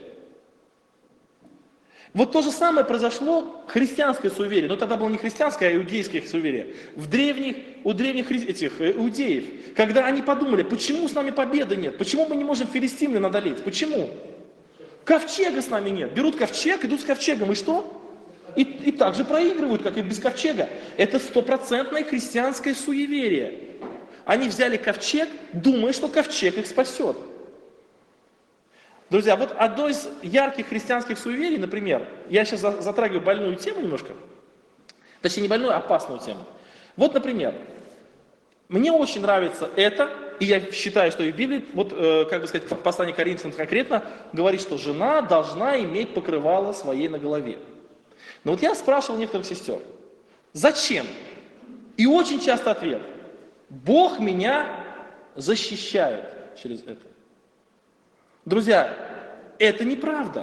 Вот то же самое произошло христианское суеверие, но тогда было не христианское, а иудейское суеверие. У древних иудеев, когда они подумали, почему с нами победы нет, почему мы не можем филистимлян одолеть, почему? Ковчега с нами нет, берут ковчег, идут с ковчегом, и что? И так же проигрывают, как и без ковчега. Это стопроцентное христианское суеверие. Они взяли ковчег, думая, что ковчег их спасет. Друзья, вот одно из ярких христианских суеверий, например, я сейчас затрагиваю больную тему немножко, точнее не больную, а опасную тему. Вот, например, мне очень нравится это, и я считаю, что и в Библии, в послании к Коринфянам конкретно говорит, что жена должна иметь покрывало своей на голове. Но вот я спрашивал некоторых сестер, зачем? И очень часто ответ, Бог меня защищает через это. Друзья, это неправда.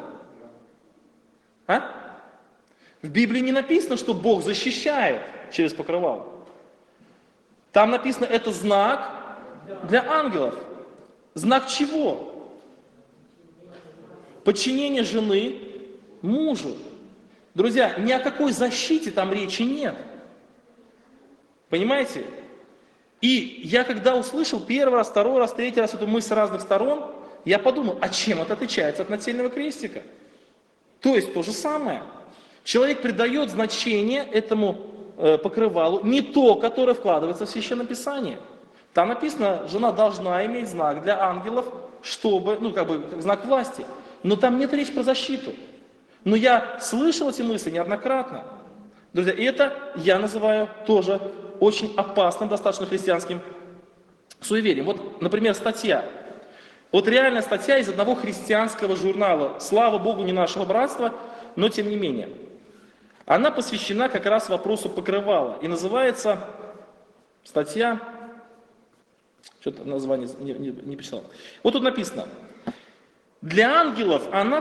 В Библии не написано, что Бог защищает через покрывало. Там написано, это знак для ангелов. Знак чего? Подчинение жены мужу. Друзья, ни о какой защите там речи нет. Понимаете? И я когда услышал первый раз, второй раз, третий раз эту мысль с разных сторон, я подумал, а чем это отличается от нательного крестика? То есть то же самое. Человек придает значение этому покрывалу, не то, которое вкладывается в Священное Писание. Там написано, жена должна иметь знак для ангелов, чтобы, знак власти. Но там нет речи про защиту. Но я слышал эти мысли неоднократно. Друзья, и это я называю тоже очень опасным, достаточно христианским суеверием. Вот, например, статья. Вот реальная статья из одного христианского журнала. Слава Богу, не нашего братства, но тем не менее. Она посвящена как раз вопросу покрывала. И называется статья, что-то название не писал. Вот тут написано. Для ангелов она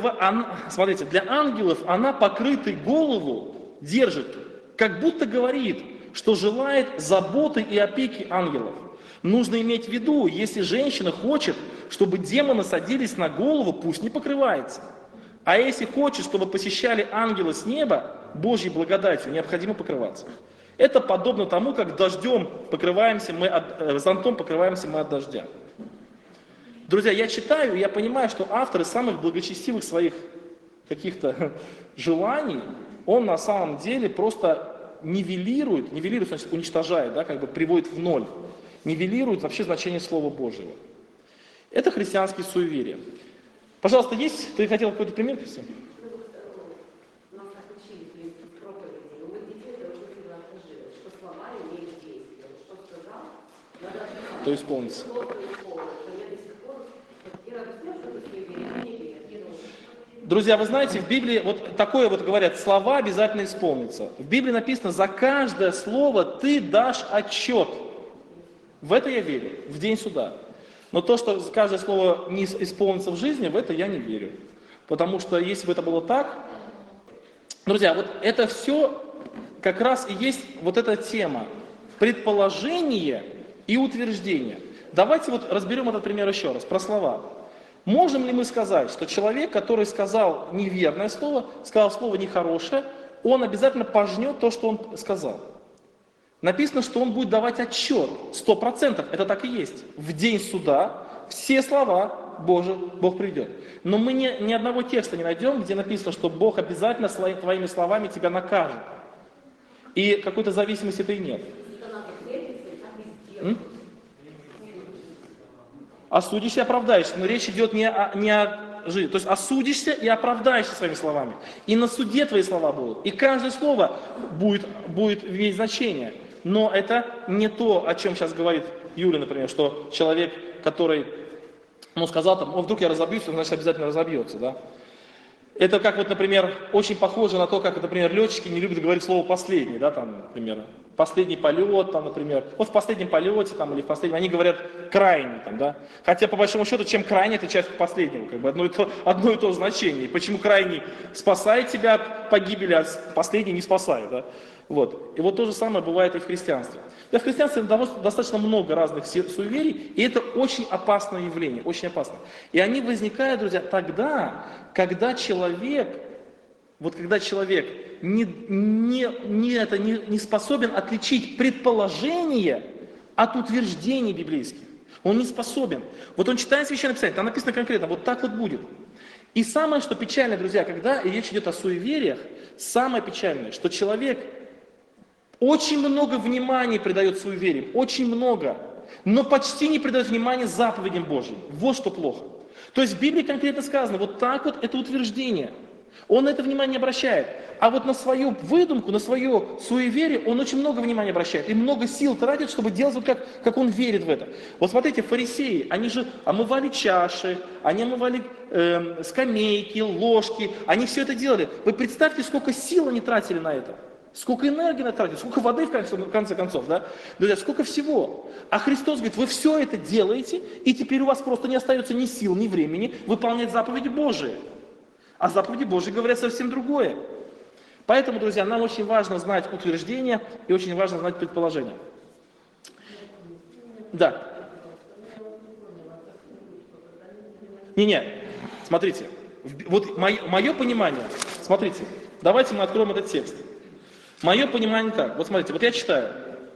покрытой голову держит, как будто говорит, что желает заботы и опеки ангелов. Нужно иметь в виду, если женщина хочет, чтобы демоны садились на голову, пусть не покрывается. А если хочет, чтобы посещали ангелы с неба, Божьей благодатью, необходимо покрываться. Это подобно тому, как зонтом покрываемся мы от дождя. Друзья, я читаю, и я понимаю, что автор из самых благочестивых своих каких-то желаний, он на самом деле просто нивелирует, значит, уничтожает, приводит в ноль, нивелирует вообще значение Слова Божьего. Это христианские суеверия. Пожалуйста, есть? Ты хотел какой-то пример, Кристина? Нас так учили, в принципе, в проповеди, но мы детей должны всегда отложить, что слова имеют действие. Что сказал, надо отписать. То исполнится. Слово исполнится. Я до сих пор, я объясняю, что это суеверие, не верят. Друзья, вы знаете, в Библии вот такое вот говорят, слова обязательно исполнятся. В Библии написано, за каждое слово ты дашь отчет. В это я верю, в день суда. Но то, что каждое слово не исполнится в жизни, в это я не верю. Потому что если бы это было так, друзья, вот это все как раз и есть вот эта тема. Предположение и утверждение. Давайте вот разберем этот пример еще раз, про слова. Можем ли мы сказать, что человек, который сказал неверное слово, сказал слово нехорошее, он обязательно пожнет то, что он сказал? Написано, что он будет давать отчет, 100%, это так и есть. В день суда все слова Бог приведет. Но мы ни одного текста не найдем, где написано, что Бог обязательно твоими словами тебя накажет. И какой-то зависимости это и нет. Осудишься и оправдаешься. Но речь идет не о жизни. То есть осудишься и оправдаешься своими словами. И на суде твои слова будут. И каждое слово будет иметь значение. Но это не то, о чем сейчас говорит Юля, например, что человек, который сказал там, вдруг я разобьюсь, он, значит, обязательно разобьется. Да? Это как вот, например, очень похоже на то, как, например, летчики не любят говорить слово «последний», да, там, например, последний полет, там, например, вот в последнем полете, там, или в последнем, они говорят «крайний», там, да, хотя, по большому счету, чем крайний, это часть последнего, как бы одно и то значение, и почему крайний спасает тебя от погибели, а последний не спасает, да, вот, и вот то же самое бывает и в христианстве. В христианстве достаточно много разных суеверий, и это очень опасное явление, очень опасно. И они возникают, друзья, тогда, когда человек не способен отличить предположение от утверждений библейских. Он не способен. Вот он читает Священное Писание, там написано конкретно, вот так вот будет. И самое, что печальное, друзья, когда речь идет о суевериях, самое печальное, что человек очень много внимания придает суевериям, очень много, но почти не придает внимания заповедям Божьим. Вот что плохо. То есть в Библии конкретно сказано, вот так вот это утверждение. Он на это внимание не обращает. А вот на свою выдумку, на свое суеверие он очень много внимания обращает. И много сил тратит, чтобы делать вот как он верит в это. Вот смотрите, фарисеи, они же омывали чаши, они омывали скамейки, ложки. Они все это делали. Вы представьте, сколько сил они тратили на это. Сколько энергии тратили, сколько воды в конце концов, да? Друзья, сколько всего. А Христос говорит, вы все это делаете, и теперь у вас просто не остается ни сил, ни времени выполнять заповеди Божии. А заповеди Божьи говорят совсем другое. Поэтому, друзья, нам очень важно знать утверждения и очень важно знать предположения. Да. Не, смотрите. Вот мое понимание, смотрите, давайте мы откроем этот текст. Мое понимание так. Вот смотрите, вот я читаю.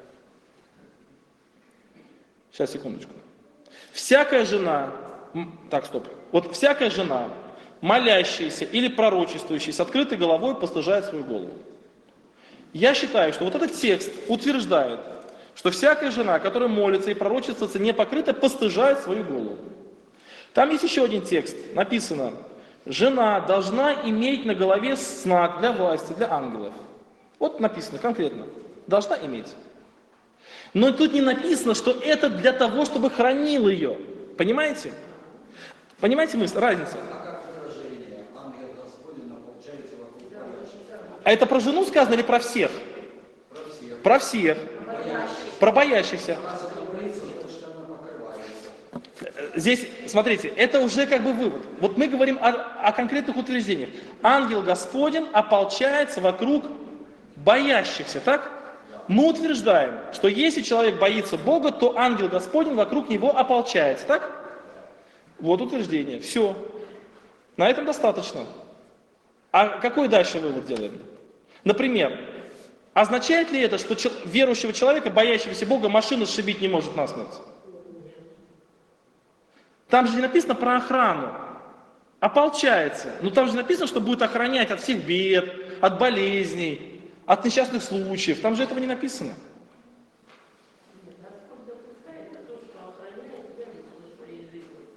Сейчас, секундочку. Всякая жена, так, стоп. Вот всякая жена, молящаяся или пророчествующая с открытой головой, постыжает свою голову. Я считаю, что вот этот текст утверждает, что всякая жена, которая молится и пророчествуется не покрыта, постыжает свою голову. Там есть еще один текст, написано, жена должна иметь на голове знак для власти, для ангелов. Вот написано конкретно, должна иметь. Но тут не написано, что это для того, чтобы хранил ее. Понимаете? Понимаете мысль, разницу? А это про жену сказано или про всех? Про всех. Про боящихся. Здесь, смотрите, это уже как бы вывод. Вот мы говорим о конкретных утверждениях. Ангел Господень ополчается вокруг боящихся, так? Мы утверждаем, что если человек боится Бога, то ангел Господень вокруг него ополчается, так? Вот утверждение. Все. На этом достаточно. А какой дальше вывод делаем? Например, означает ли это, что верующего человека, боящегося Бога, машина сшибить не может насмерть? Там же не написано про охрану. Ополчается. Но там же написано, что будет охранять от всех бед, от болезней, от несчастных случаев. Там же этого не написано.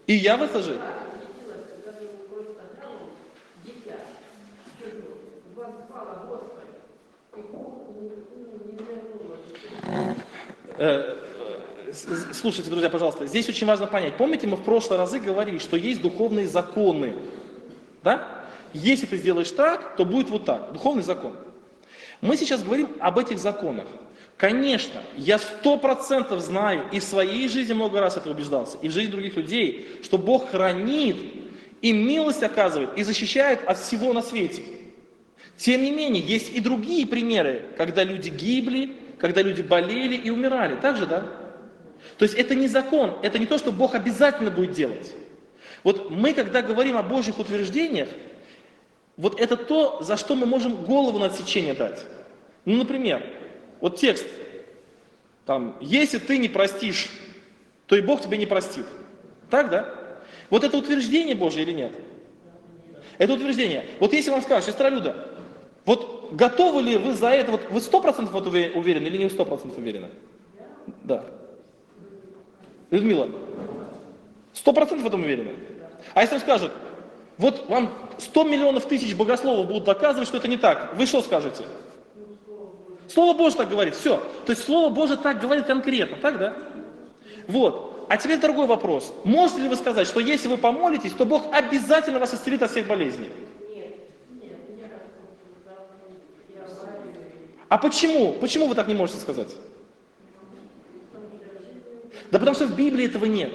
И я в это же. Когда вы просто там, дитя, вас звала Господь, и Бог не вернул. Слушайте, друзья, пожалуйста, здесь очень важно понять. Помните, мы в прошлые разы говорили, что есть духовные законы. Да? Если ты сделаешь так, то будет вот так. Духовный закон. Мы сейчас говорим об этих законах. Конечно, я 100% знаю, и в своей жизни много раз это убеждался, и в жизни других людей, что Бог хранит, и милость оказывает, и защищает от всего на свете. Тем не менее, есть и другие примеры, когда люди гибли, когда люди болели и умирали. Так же, да? То есть это не закон, это не то, что Бог обязательно будет делать. Вот мы, когда говорим о Божьих утверждениях, вот это то, за что мы можем голову на отсечение дать. Ну, например, вот текст, там, если ты не простишь, то и Бог тебя не простит. Так, да? Вот это утверждение Божье или нет? Это утверждение. Вот если вам скажут, сестра Люда, вот готовы ли вы за это, вот вы 100% в это уверены или не 100% уверены? Да. Людмила, 100% в этом уверены? А если вам скажут, вот вам 100 миллионов тысяч богословов будут доказывать, что это не так, вы что скажете? Слово Божье так говорит, все. То есть Слово Божье так говорит конкретно, так, да? Вот. А теперь другой вопрос. Можете ли вы сказать, что если вы помолитесь, то Бог обязательно вас исцелит от всех болезней? А почему? Почему вы так не можете сказать? Да потому что в Библии этого нет.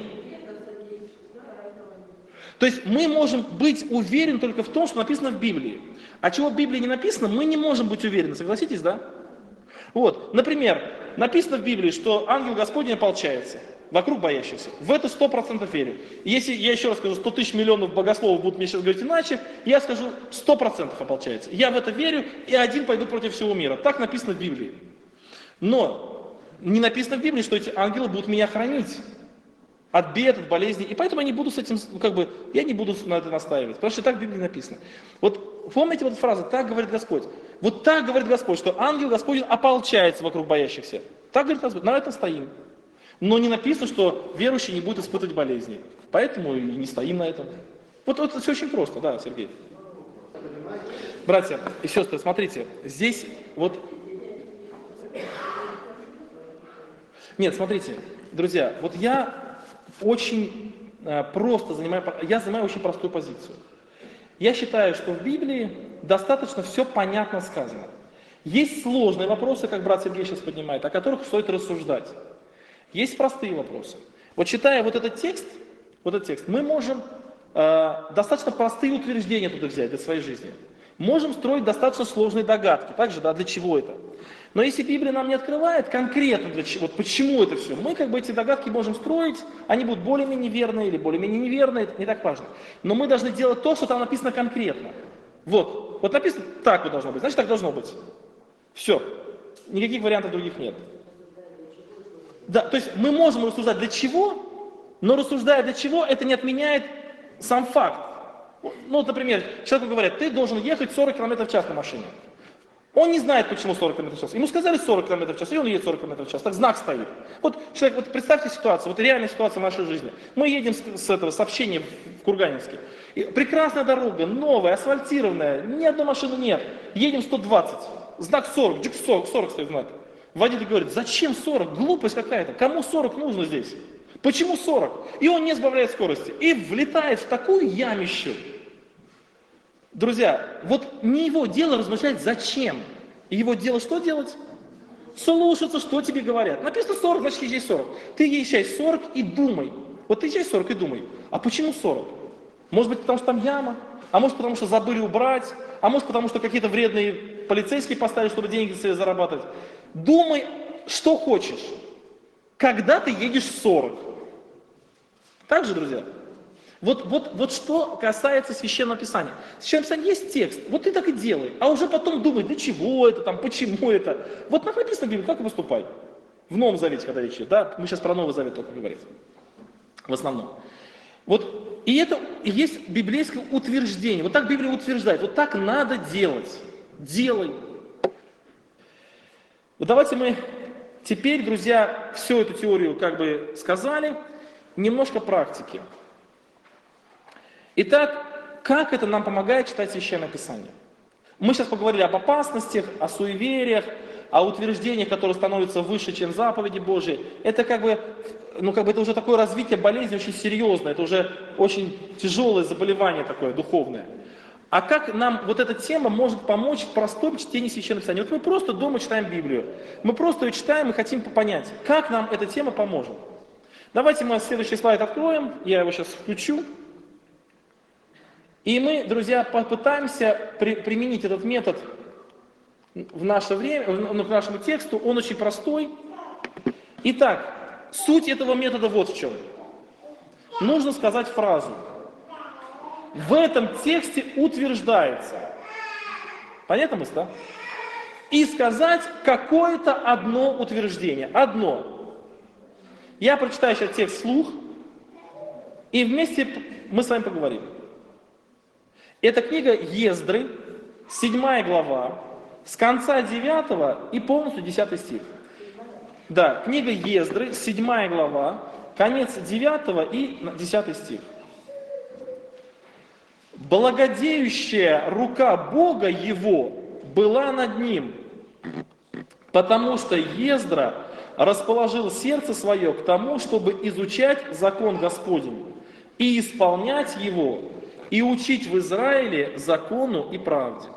То есть мы можем быть уверены только в том, что написано в Библии. А чего в Библии не написано, мы не можем быть уверены. Согласитесь, да? Вот, например, написано в Библии, что ангел Господень ополчается вокруг боящихся. В это 100% верю. Если я еще раз скажу, 100 тысяч миллионов богословов будут мне сейчас говорить иначе, я скажу, 100% ополчается. Я в это верю, и один пойду против всего мира. Так написано в Библии. Но не написано в Библии, что эти ангелы будут меня хранить от бед, от болезней. И поэтому я не буду с этим, я не буду на это настаивать. Потому что так в Библии написано. Вот помните вот фразу «так говорит Господь». Вот так говорит Господь, что ангел Господень ополчается вокруг боящихся. Так говорит Господь, на этом стоим. Но не написано, что верующий не будет испытывать болезни. Поэтому и не стоим на этом. Вот это все очень просто, да, Сергей. Братья и сестры, смотрите, здесь вот... Нет, смотрите, друзья, вот я очень просто занимаю очень простую позицию. Я считаю, что в Библии достаточно все понятно сказано. Есть сложные вопросы, как брат Сергей сейчас поднимает, о которых стоит рассуждать. Есть простые вопросы. Вот читая вот этот текст, мы можем достаточно простые утверждения туда взять для своей жизни. Можем строить достаточно сложные догадки. Также, да, для чего это? Но если Библия нам не открывает конкретно, для чего, вот почему это все, мы эти догадки можем строить, они будут более-менее верные или более-менее неверные, это не так важно. Но мы должны делать то, что там написано конкретно. Вот написано, так вот должно быть, значит так должно быть. Все. Никаких вариантов других нет. Да, то есть мы можем рассуждать для чего, но рассуждая для чего, это не отменяет сам факт. Ну, вот, например, человеку говорят, ты должен ехать 40 км в час на машине. Он не знает, почему 40 км в час. Ему сказали 40 км в час, и он едет 40 км в час. Так знак стоит. Вот человек, вот представьте ситуацию, вот реальная ситуация в нашей жизни. Мы едем с общения в Курганинске. И прекрасная дорога, новая, асфальтированная, ни одной машины нет. Едем 120. Знак 40, 40 стоит знак. Водитель говорит, зачем 40? Глупость какая-то. Кому 40 нужно здесь? Почему 40? И он не сбавляет скорости. И влетает в такую ямищу. Друзья, вот не его дело размышлять зачем. Его дело что делать? Слушаться, что тебе говорят. Написано 40, значит езжай 40. Ты езжай 40 и думай. Вот ты езжай 40 и думай. А почему 40? Может быть, потому что там яма? А может, потому что забыли убрать? А может, потому что какие-то вредные полицейские поставили, чтобы деньги себе зарабатывать? Думай, что хочешь. Когда ты едешь 40. Так же, друзья? Вот что касается Священного Писания. В Священном Писании есть текст, вот ты так и делай, а уже потом думай, для чего это, там, почему это. Вот так написано в Библии, как и поступай. В Новом Завете, когда речь идет, да, мы сейчас про Новый Завет только говорим, в основном. Вот, и это и есть библейское утверждение, вот так Библия утверждает, вот так надо делать. Делай. Вот давайте мы теперь, друзья, всю эту теорию как бы сказали, немножко практики. Итак, как это нам помогает читать Священное Писание? Мы сейчас поговорили об опасностях, о суевериях, о утверждениях, которые становятся выше, чем заповеди Божьи. Это это уже такое развитие болезни очень серьезное, это уже очень тяжелое заболевание такое духовное. А как нам вот эта тема может помочь в простом чтении Священного Писания? Вот мы просто дома читаем Библию, мы просто ее читаем и хотим понять, как нам эта тема поможет. Давайте мы следующий слайд откроем, я его сейчас включу. И мы, друзья, попытаемся применить этот метод в наше время, к нашему тексту. Он очень простой. Итак, суть этого метода вот в чем. Нужно сказать фразу. В этом тексте утверждается. Понятно мысль, да? И сказать какое-то одно утверждение. Одно. Я прочитаю сейчас текст вслух, и вместе мы с вами поговорим. Это книга Ездры, 7 глава, с конца 9 и полностью 10 стих. Да, книга Ездры, 7 глава, конец 9 и 10 стих. Благодеющая рука Бога его была над ним, потому что Ездра расположил сердце свое к тому, чтобы изучать закон Господень и исполнять его, и учить в Израиле закону и правде.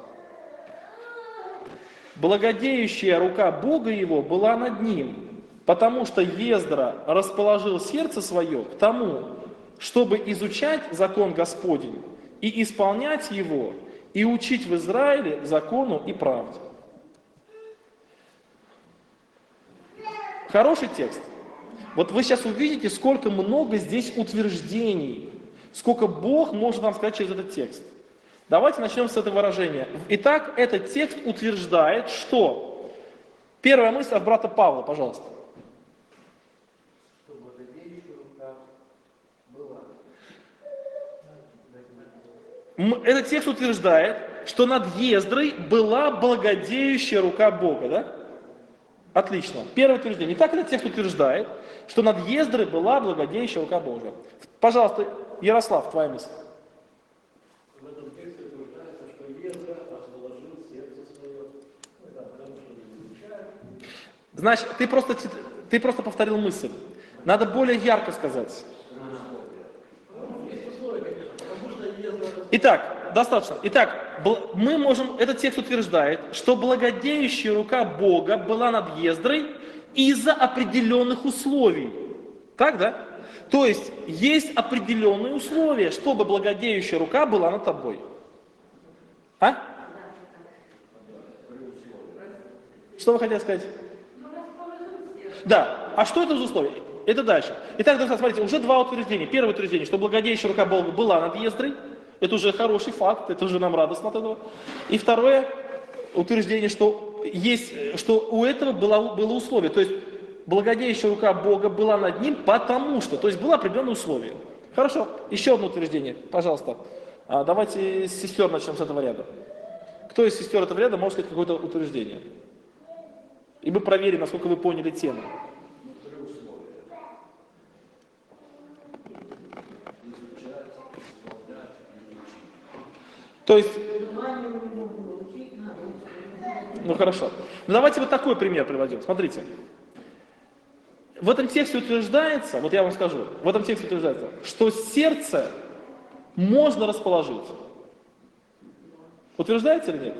Благодеющая рука Бога его была над ним, потому что Ездра расположил сердце свое к тому, чтобы изучать закон Господень и исполнять его, и учить в Израиле закону и правде. Хороший текст. Вот вы сейчас увидите, сколько много здесь утверждений, сколько Бог может нам сказать через этот текст. Давайте начнем с этого выражения. Итак, этот текст утверждает, что... Первая мысль от брата Павла, пожалуйста. Этот текст утверждает, что над Ездрой была благодеющая рука Бога, да? Отлично. Первое утверждение. Итак, этот текст утверждает, что над Ездрой была благодеющая рука Бога. Пожалуйста, Ярослав, твоя мысль. В этом тексте утверждается, что Ездра расположил сердце свое, потому что не изучает. Значит, ты просто повторил мысль. Надо более ярко сказать. Итак, достаточно. Итак, этот текст утверждает, что благодеющая рука Бога была над Ездрой из-за определенных условий. Так, да? То есть определенные условия, чтобы благодеющая рука была над тобой. А? Что вы хотели сказать? Да. А что это за условия? Это дальше. Итак, друзья, смотрите, уже два утверждения. Первое утверждение, что благодеющая рука Бога была над Ездрой. Это уже хороший факт, это уже нам радостно от этого. И второе утверждение, что у этого было условие. То есть благодеющая рука Бога была над ним, потому что, то есть было определенное условие. Хорошо, еще одно утверждение, пожалуйста. Давайте с сестер начнем с этого ряда. Кто из сестер этого ряда может сказать какое-то утверждение? И мы проверим, насколько вы поняли тему. То есть, ну хорошо. Ну давайте вот такой пример приводим. Смотрите. В этом тексте утверждается, вот я вам скажу, в этом тексте утверждается, что сердце можно расположить. Утверждается или нет?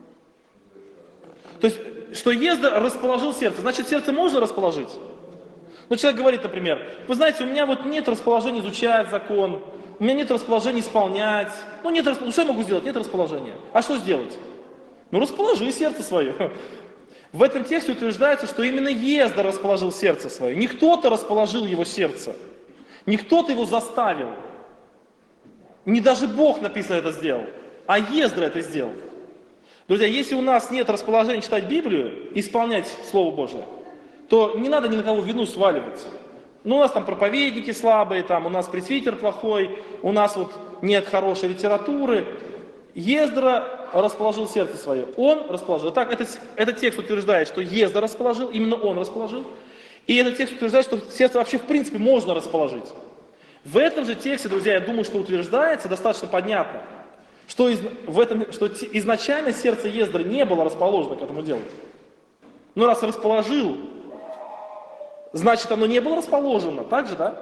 То есть, что Ездра расположил сердце, значит, сердце можно расположить? Ну, человек говорит, например, вы знаете, у меня вот нет расположения изучать закон, у меня нет расположения исполнять. Ну, что я могу сделать? Нет расположения. А что сделать? Ну, расположи сердце свое. В этом тексте утверждается, что именно Ездра расположил сердце свое. Не кто-то расположил его сердце. Не кто-то его заставил. Не даже Бог, написано, это сделал. А Ездра это сделал. Друзья, если у нас нет расположения читать Библию, исполнять Слово Божие, то не надо ни на кого вину сваливать. Ну, у нас там проповедники слабые, там, у нас пресвитер плохой, у нас вот нет хорошей литературы. Ездра расположил сердце свое. Он расположил. Так, этот текст утверждает, что Ездра расположил, именно он расположил. И этот текст утверждает, что сердце вообще в принципе можно расположить. В этом же тексте, друзья, я думаю, что утверждается достаточно понятно, что, изначально сердце Ездры не было расположено к этому делу. Но раз расположил, значит оно не было расположено, так же, да?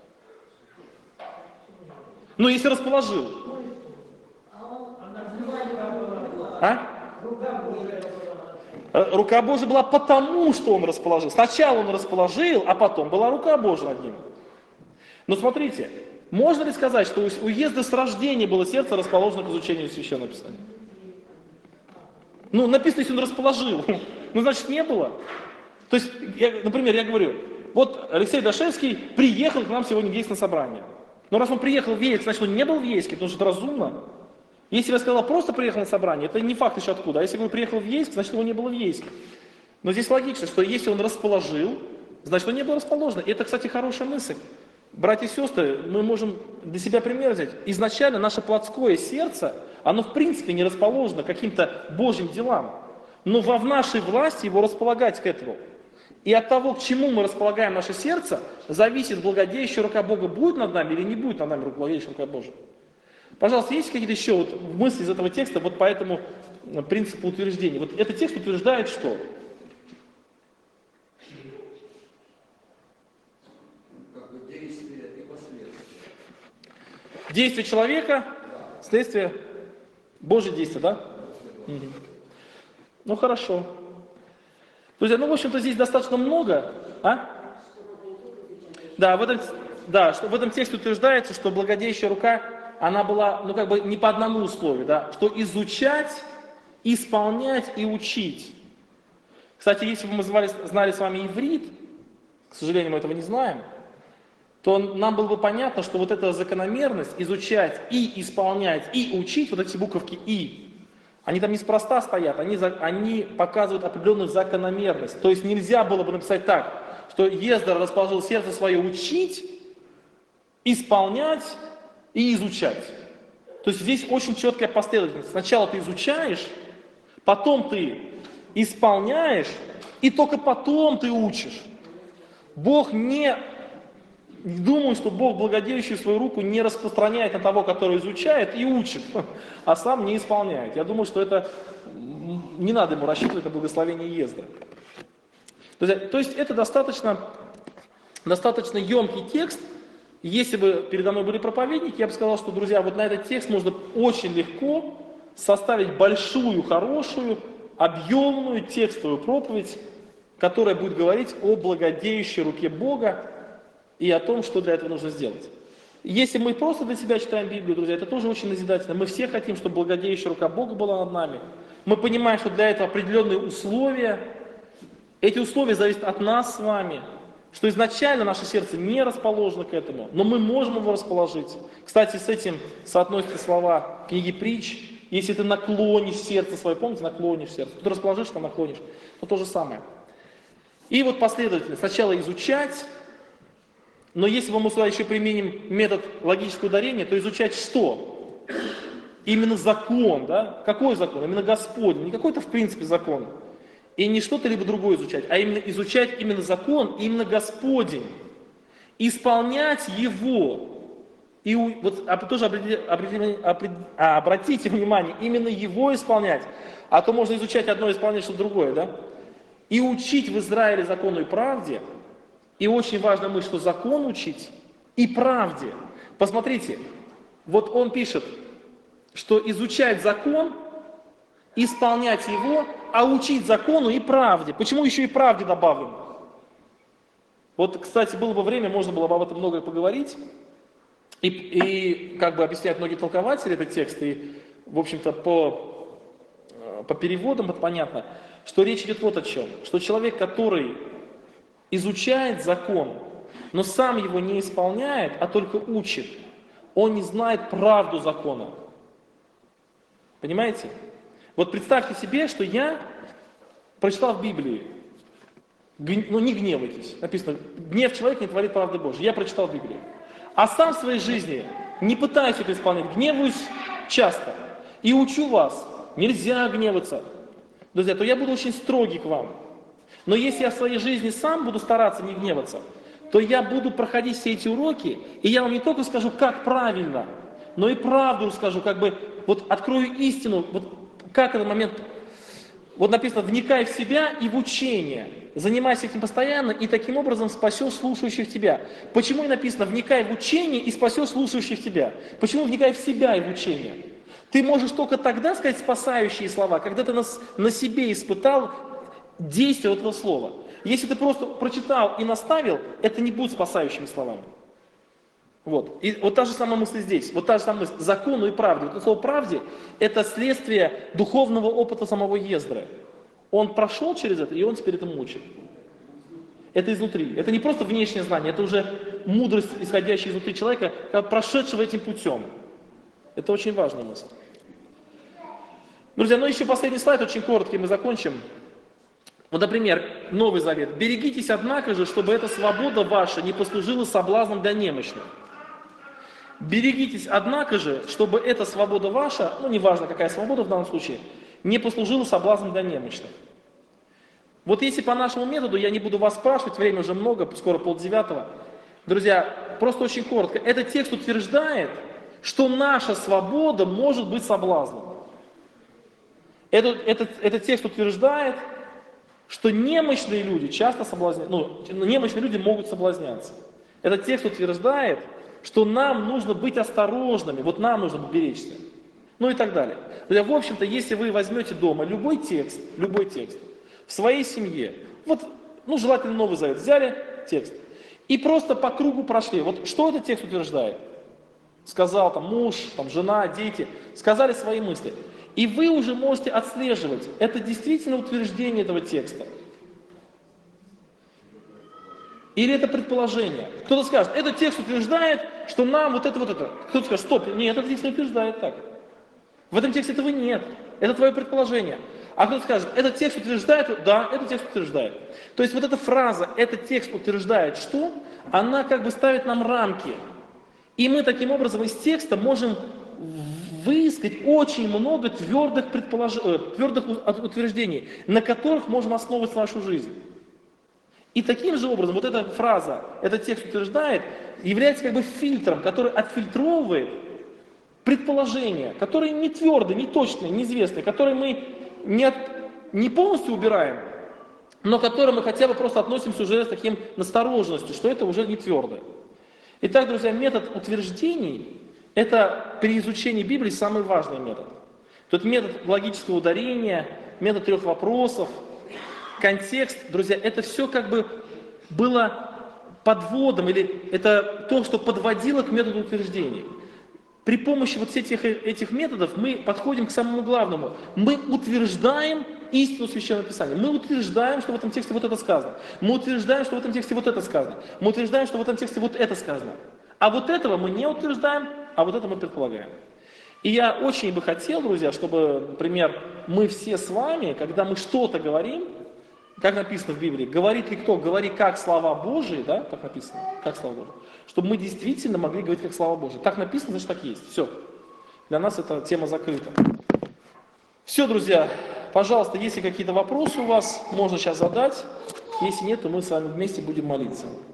Но если расположил. А? Рука Божия была потому, что он расположил. Сначала он расположил, а потом была рука Божия над ним. Но смотрите, можно ли сказать, что у Ездры с рождения было сердце расположено к изучению Священного Писания? Ну, написано, если он расположил. Ну, значит, не было. То есть, например, я говорю, вот Алексей Дашевский приехал к нам сегодня в Ейск на собрание. Но раз он приехал в Ейск, значит, он не был в Ейске, потому что это разумно. Если я сказал, просто приехал на собрание, это не факт еще откуда. А если я говорю, приехал в Ейск, значит, его не было в Ейске. Но здесь логично, что если он расположил, значит, он не был расположен. И это, кстати, хорошая мысль. Братья и сестры, мы можем для себя пример взять. Изначально наше плотское сердце, оно в принципе не расположено к каким-то Божьим делам. Но в нашей власти его располагать к этому. И от того, к чему мы располагаем наше сердце, зависит, благодеющая рука Бога будет над нами или не будет над нами благодеющая рука Божия. Пожалуйста, есть какие-то еще вот мысли из этого текста вот по этому принципу утверждения? Вот этот текст утверждает что? Действие и последствия. Действие человека, следствие Божье действие, да? Угу. Ну хорошо. Друзья, ну в общем-то здесь достаточно много, а? Да, в этом тексте утверждается, что благодеющая рука, она была, ну как бы не по одному условию, да, что изучать, исполнять и учить. Кстати, если бы мы знали с вами иврит, к сожалению, мы этого не знаем, то нам было бы понятно, что вот эта закономерность изучать и исполнять и учить, вот эти буковки «и», они там неспроста стоят, они показывают определенную закономерность. То есть нельзя было бы написать так, что Ездра расположил сердце свое учить, исполнять и изучать. То есть здесь очень четкая последовательность. Сначала ты изучаешь, потом ты исполняешь, и только потом ты учишь. Думаю, что Бог, благодеющий свою руку, не распространяет на того, который изучает и учит, а сам не исполняет. Я думаю, что это не надо ему рассчитывать на благословение Ездры. То есть это достаточно емкий текст. Если бы передо мной были проповедники, я бы сказал, что, друзья, вот на этот текст можно очень легко составить большую, хорошую, объемную текстовую проповедь, которая будет говорить о благодеющей руке Бога и о том, что для этого нужно сделать. Если мы просто для себя читаем Библию, друзья, это тоже очень назидательно. Мы все хотим, чтобы благодеющая рука Бога была над нами. Мы понимаем, что для этого определенные условия. Эти условия зависят от нас с вами. Что изначально наше сердце не расположено к этому, но мы можем его расположить. Кстати, с этим соотносятся слова книги Притч. Если ты наклонишь сердце свое, помните, наклонишь сердце. Ты расположишь, там наклонишь. То же самое. И вот последовательно. Сначала изучать. Но если мы сюда еще применим метод логического ударения, то изучать что? Именно закон, да? Какой закон? Именно Господень, не какой-то в принципе закон. И не что-то либо другое изучать, а именно изучать именно закон, именно Господень. Исполнять его. И вот тоже обратите внимание, именно его исполнять. А то можно изучать одно и исполнять что-то другое, да? И учить в Израиле закону и правде. И очень важно мысль, что закон учить и правде. Посмотрите, вот он пишет, что изучать закон, исполнять его, а учить закону и правде. Почему еще и правде добавлено? Вот, кстати, было бы время, можно было бы об этом много поговорить. И как бы объяснять многие толкователи этот текст, и, в общем-то, по переводам это понятно, что речь идет вот о чем. Что человек, который изучает закон, но сам его не исполняет, а только учит, он не знает правду закона. Понимаете? Вот представьте себе, что я прочитал в Библии, ну не гневайтесь, написано, гнев человека не творит правды Божьей. Я прочитал Библию. А сам в своей жизни не пытаюсь это исполнять, гневаюсь часто. И учу вас, нельзя гневаться. Друзья, то я буду очень строгий к вам. Но если я в своей жизни сам буду стараться не гневаться, то я буду проходить все эти уроки, и я вам не только скажу, как правильно, но и правду расскажу, как бы вот открою истину, вот как этот момент, вот написано, вникай в себя и в учение, занимайся этим постоянно, и таким образом спасешь слушающих тебя. Почему и написано, вникай в учение и спасешь слушающих тебя? Почему вникай в себя и в учение? Ты можешь только тогда сказать спасающие слова, когда ты на себе испытал действие этого слова. Если ты просто прочитал и наставил, это не будет спасающими словами. Вот. И вот та же самая мысль здесь, вот та же самая мысль, закону и правде. Вот это слово «правде» – это следствие духовного опыта самого Ездры. Он прошел через это, и он теперь этому учит. Это изнутри. Это не просто внешнее знание, это уже мудрость, исходящая изнутри человека, прошедшего этим путем. Это очень важная мысль. Друзья, ну еще последний слайд, очень короткий, мы закончим. Вот, например, Новый Завет. «Берегитесь, однако же, чтобы эта свобода ваша не послужила соблазном для немощных». Берегитесь, однако же, чтобы эта свобода ваша, ну неважно какая свобода в данном случае, не послужила соблазном для немощных. Вот если по нашему методу, я не буду вас спрашивать, время уже много, скоро 8:30. Друзья, просто очень коротко. Этот текст утверждает, что наша свобода может быть соблазном. Этот текст утверждает, что немощные люди часто соблазняются, немощные люди могут соблазняться. Этот текст утверждает, что нам нужно быть осторожными, вот нам нужно беречься. Ну и так далее. В общем-то, если вы возьмете дома любой текст в своей семье, вот, желательно Новый Завет, взяли текст и просто по кругу прошли. Вот что этот текст утверждает? Сказал там муж, там жена, дети, сказали свои мысли. И вы уже можете отслеживать, это действительно утверждение этого текста. Или это предположение. Кто-то скажет, этот текст утверждает, что нам вот это. Кто-то скажет, стоп, нет, этот текст не утверждает так. В этом тексте этого нет. Это твое предположение. А кто-то скажет, этот текст утверждает, да, этот текст утверждает. То есть вот эта фраза, этот текст утверждает что? Она как бы ставит нам рамки. И мы таким образом из текста можем выискать очень много твердых утверждений, на которых можем основывать нашу жизнь. И таким же образом вот эта фраза, этот текст утверждает, является как бы фильтром, который отфильтровывает предположения, которые не твердые, не точные, неизвестные, которые мы не полностью убираем, но к которым мы хотя бы просто относимся уже с таким настороженностью, что это уже не твердое. Итак, друзья, метод утверждений – это при изучении Библии самый важный метод. Тут метод логического ударения, метод 3 вопросов, контекст, друзья, это все как бы было подводом, или это то, что подводило к методу утверждений. При помощи вот этих методов мы подходим к самому главному. Мы утверждаем истину Священного Писания. Мы утверждаем, что в этом тексте вот это сказано. Мы утверждаем, что в этом тексте вот это сказано. Мы утверждаем, что в этом тексте вот это сказано. А вот этого мы не утверждаем, а вот это мы предполагаем. И я очень бы хотел, друзья, чтобы, например, мы все с вами, когда мы что-то говорим, как написано в Библии, говорит ли кто, говори как слова Божии, да, как написано, как слова Божии, чтобы мы действительно могли говорить как слова Божии. Так написано, значит так есть. Все. Для нас эта тема закрыта. Все, друзья, пожалуйста, если какие-то вопросы у вас, можно сейчас задать. Если нет, то мы с вами вместе будем молиться.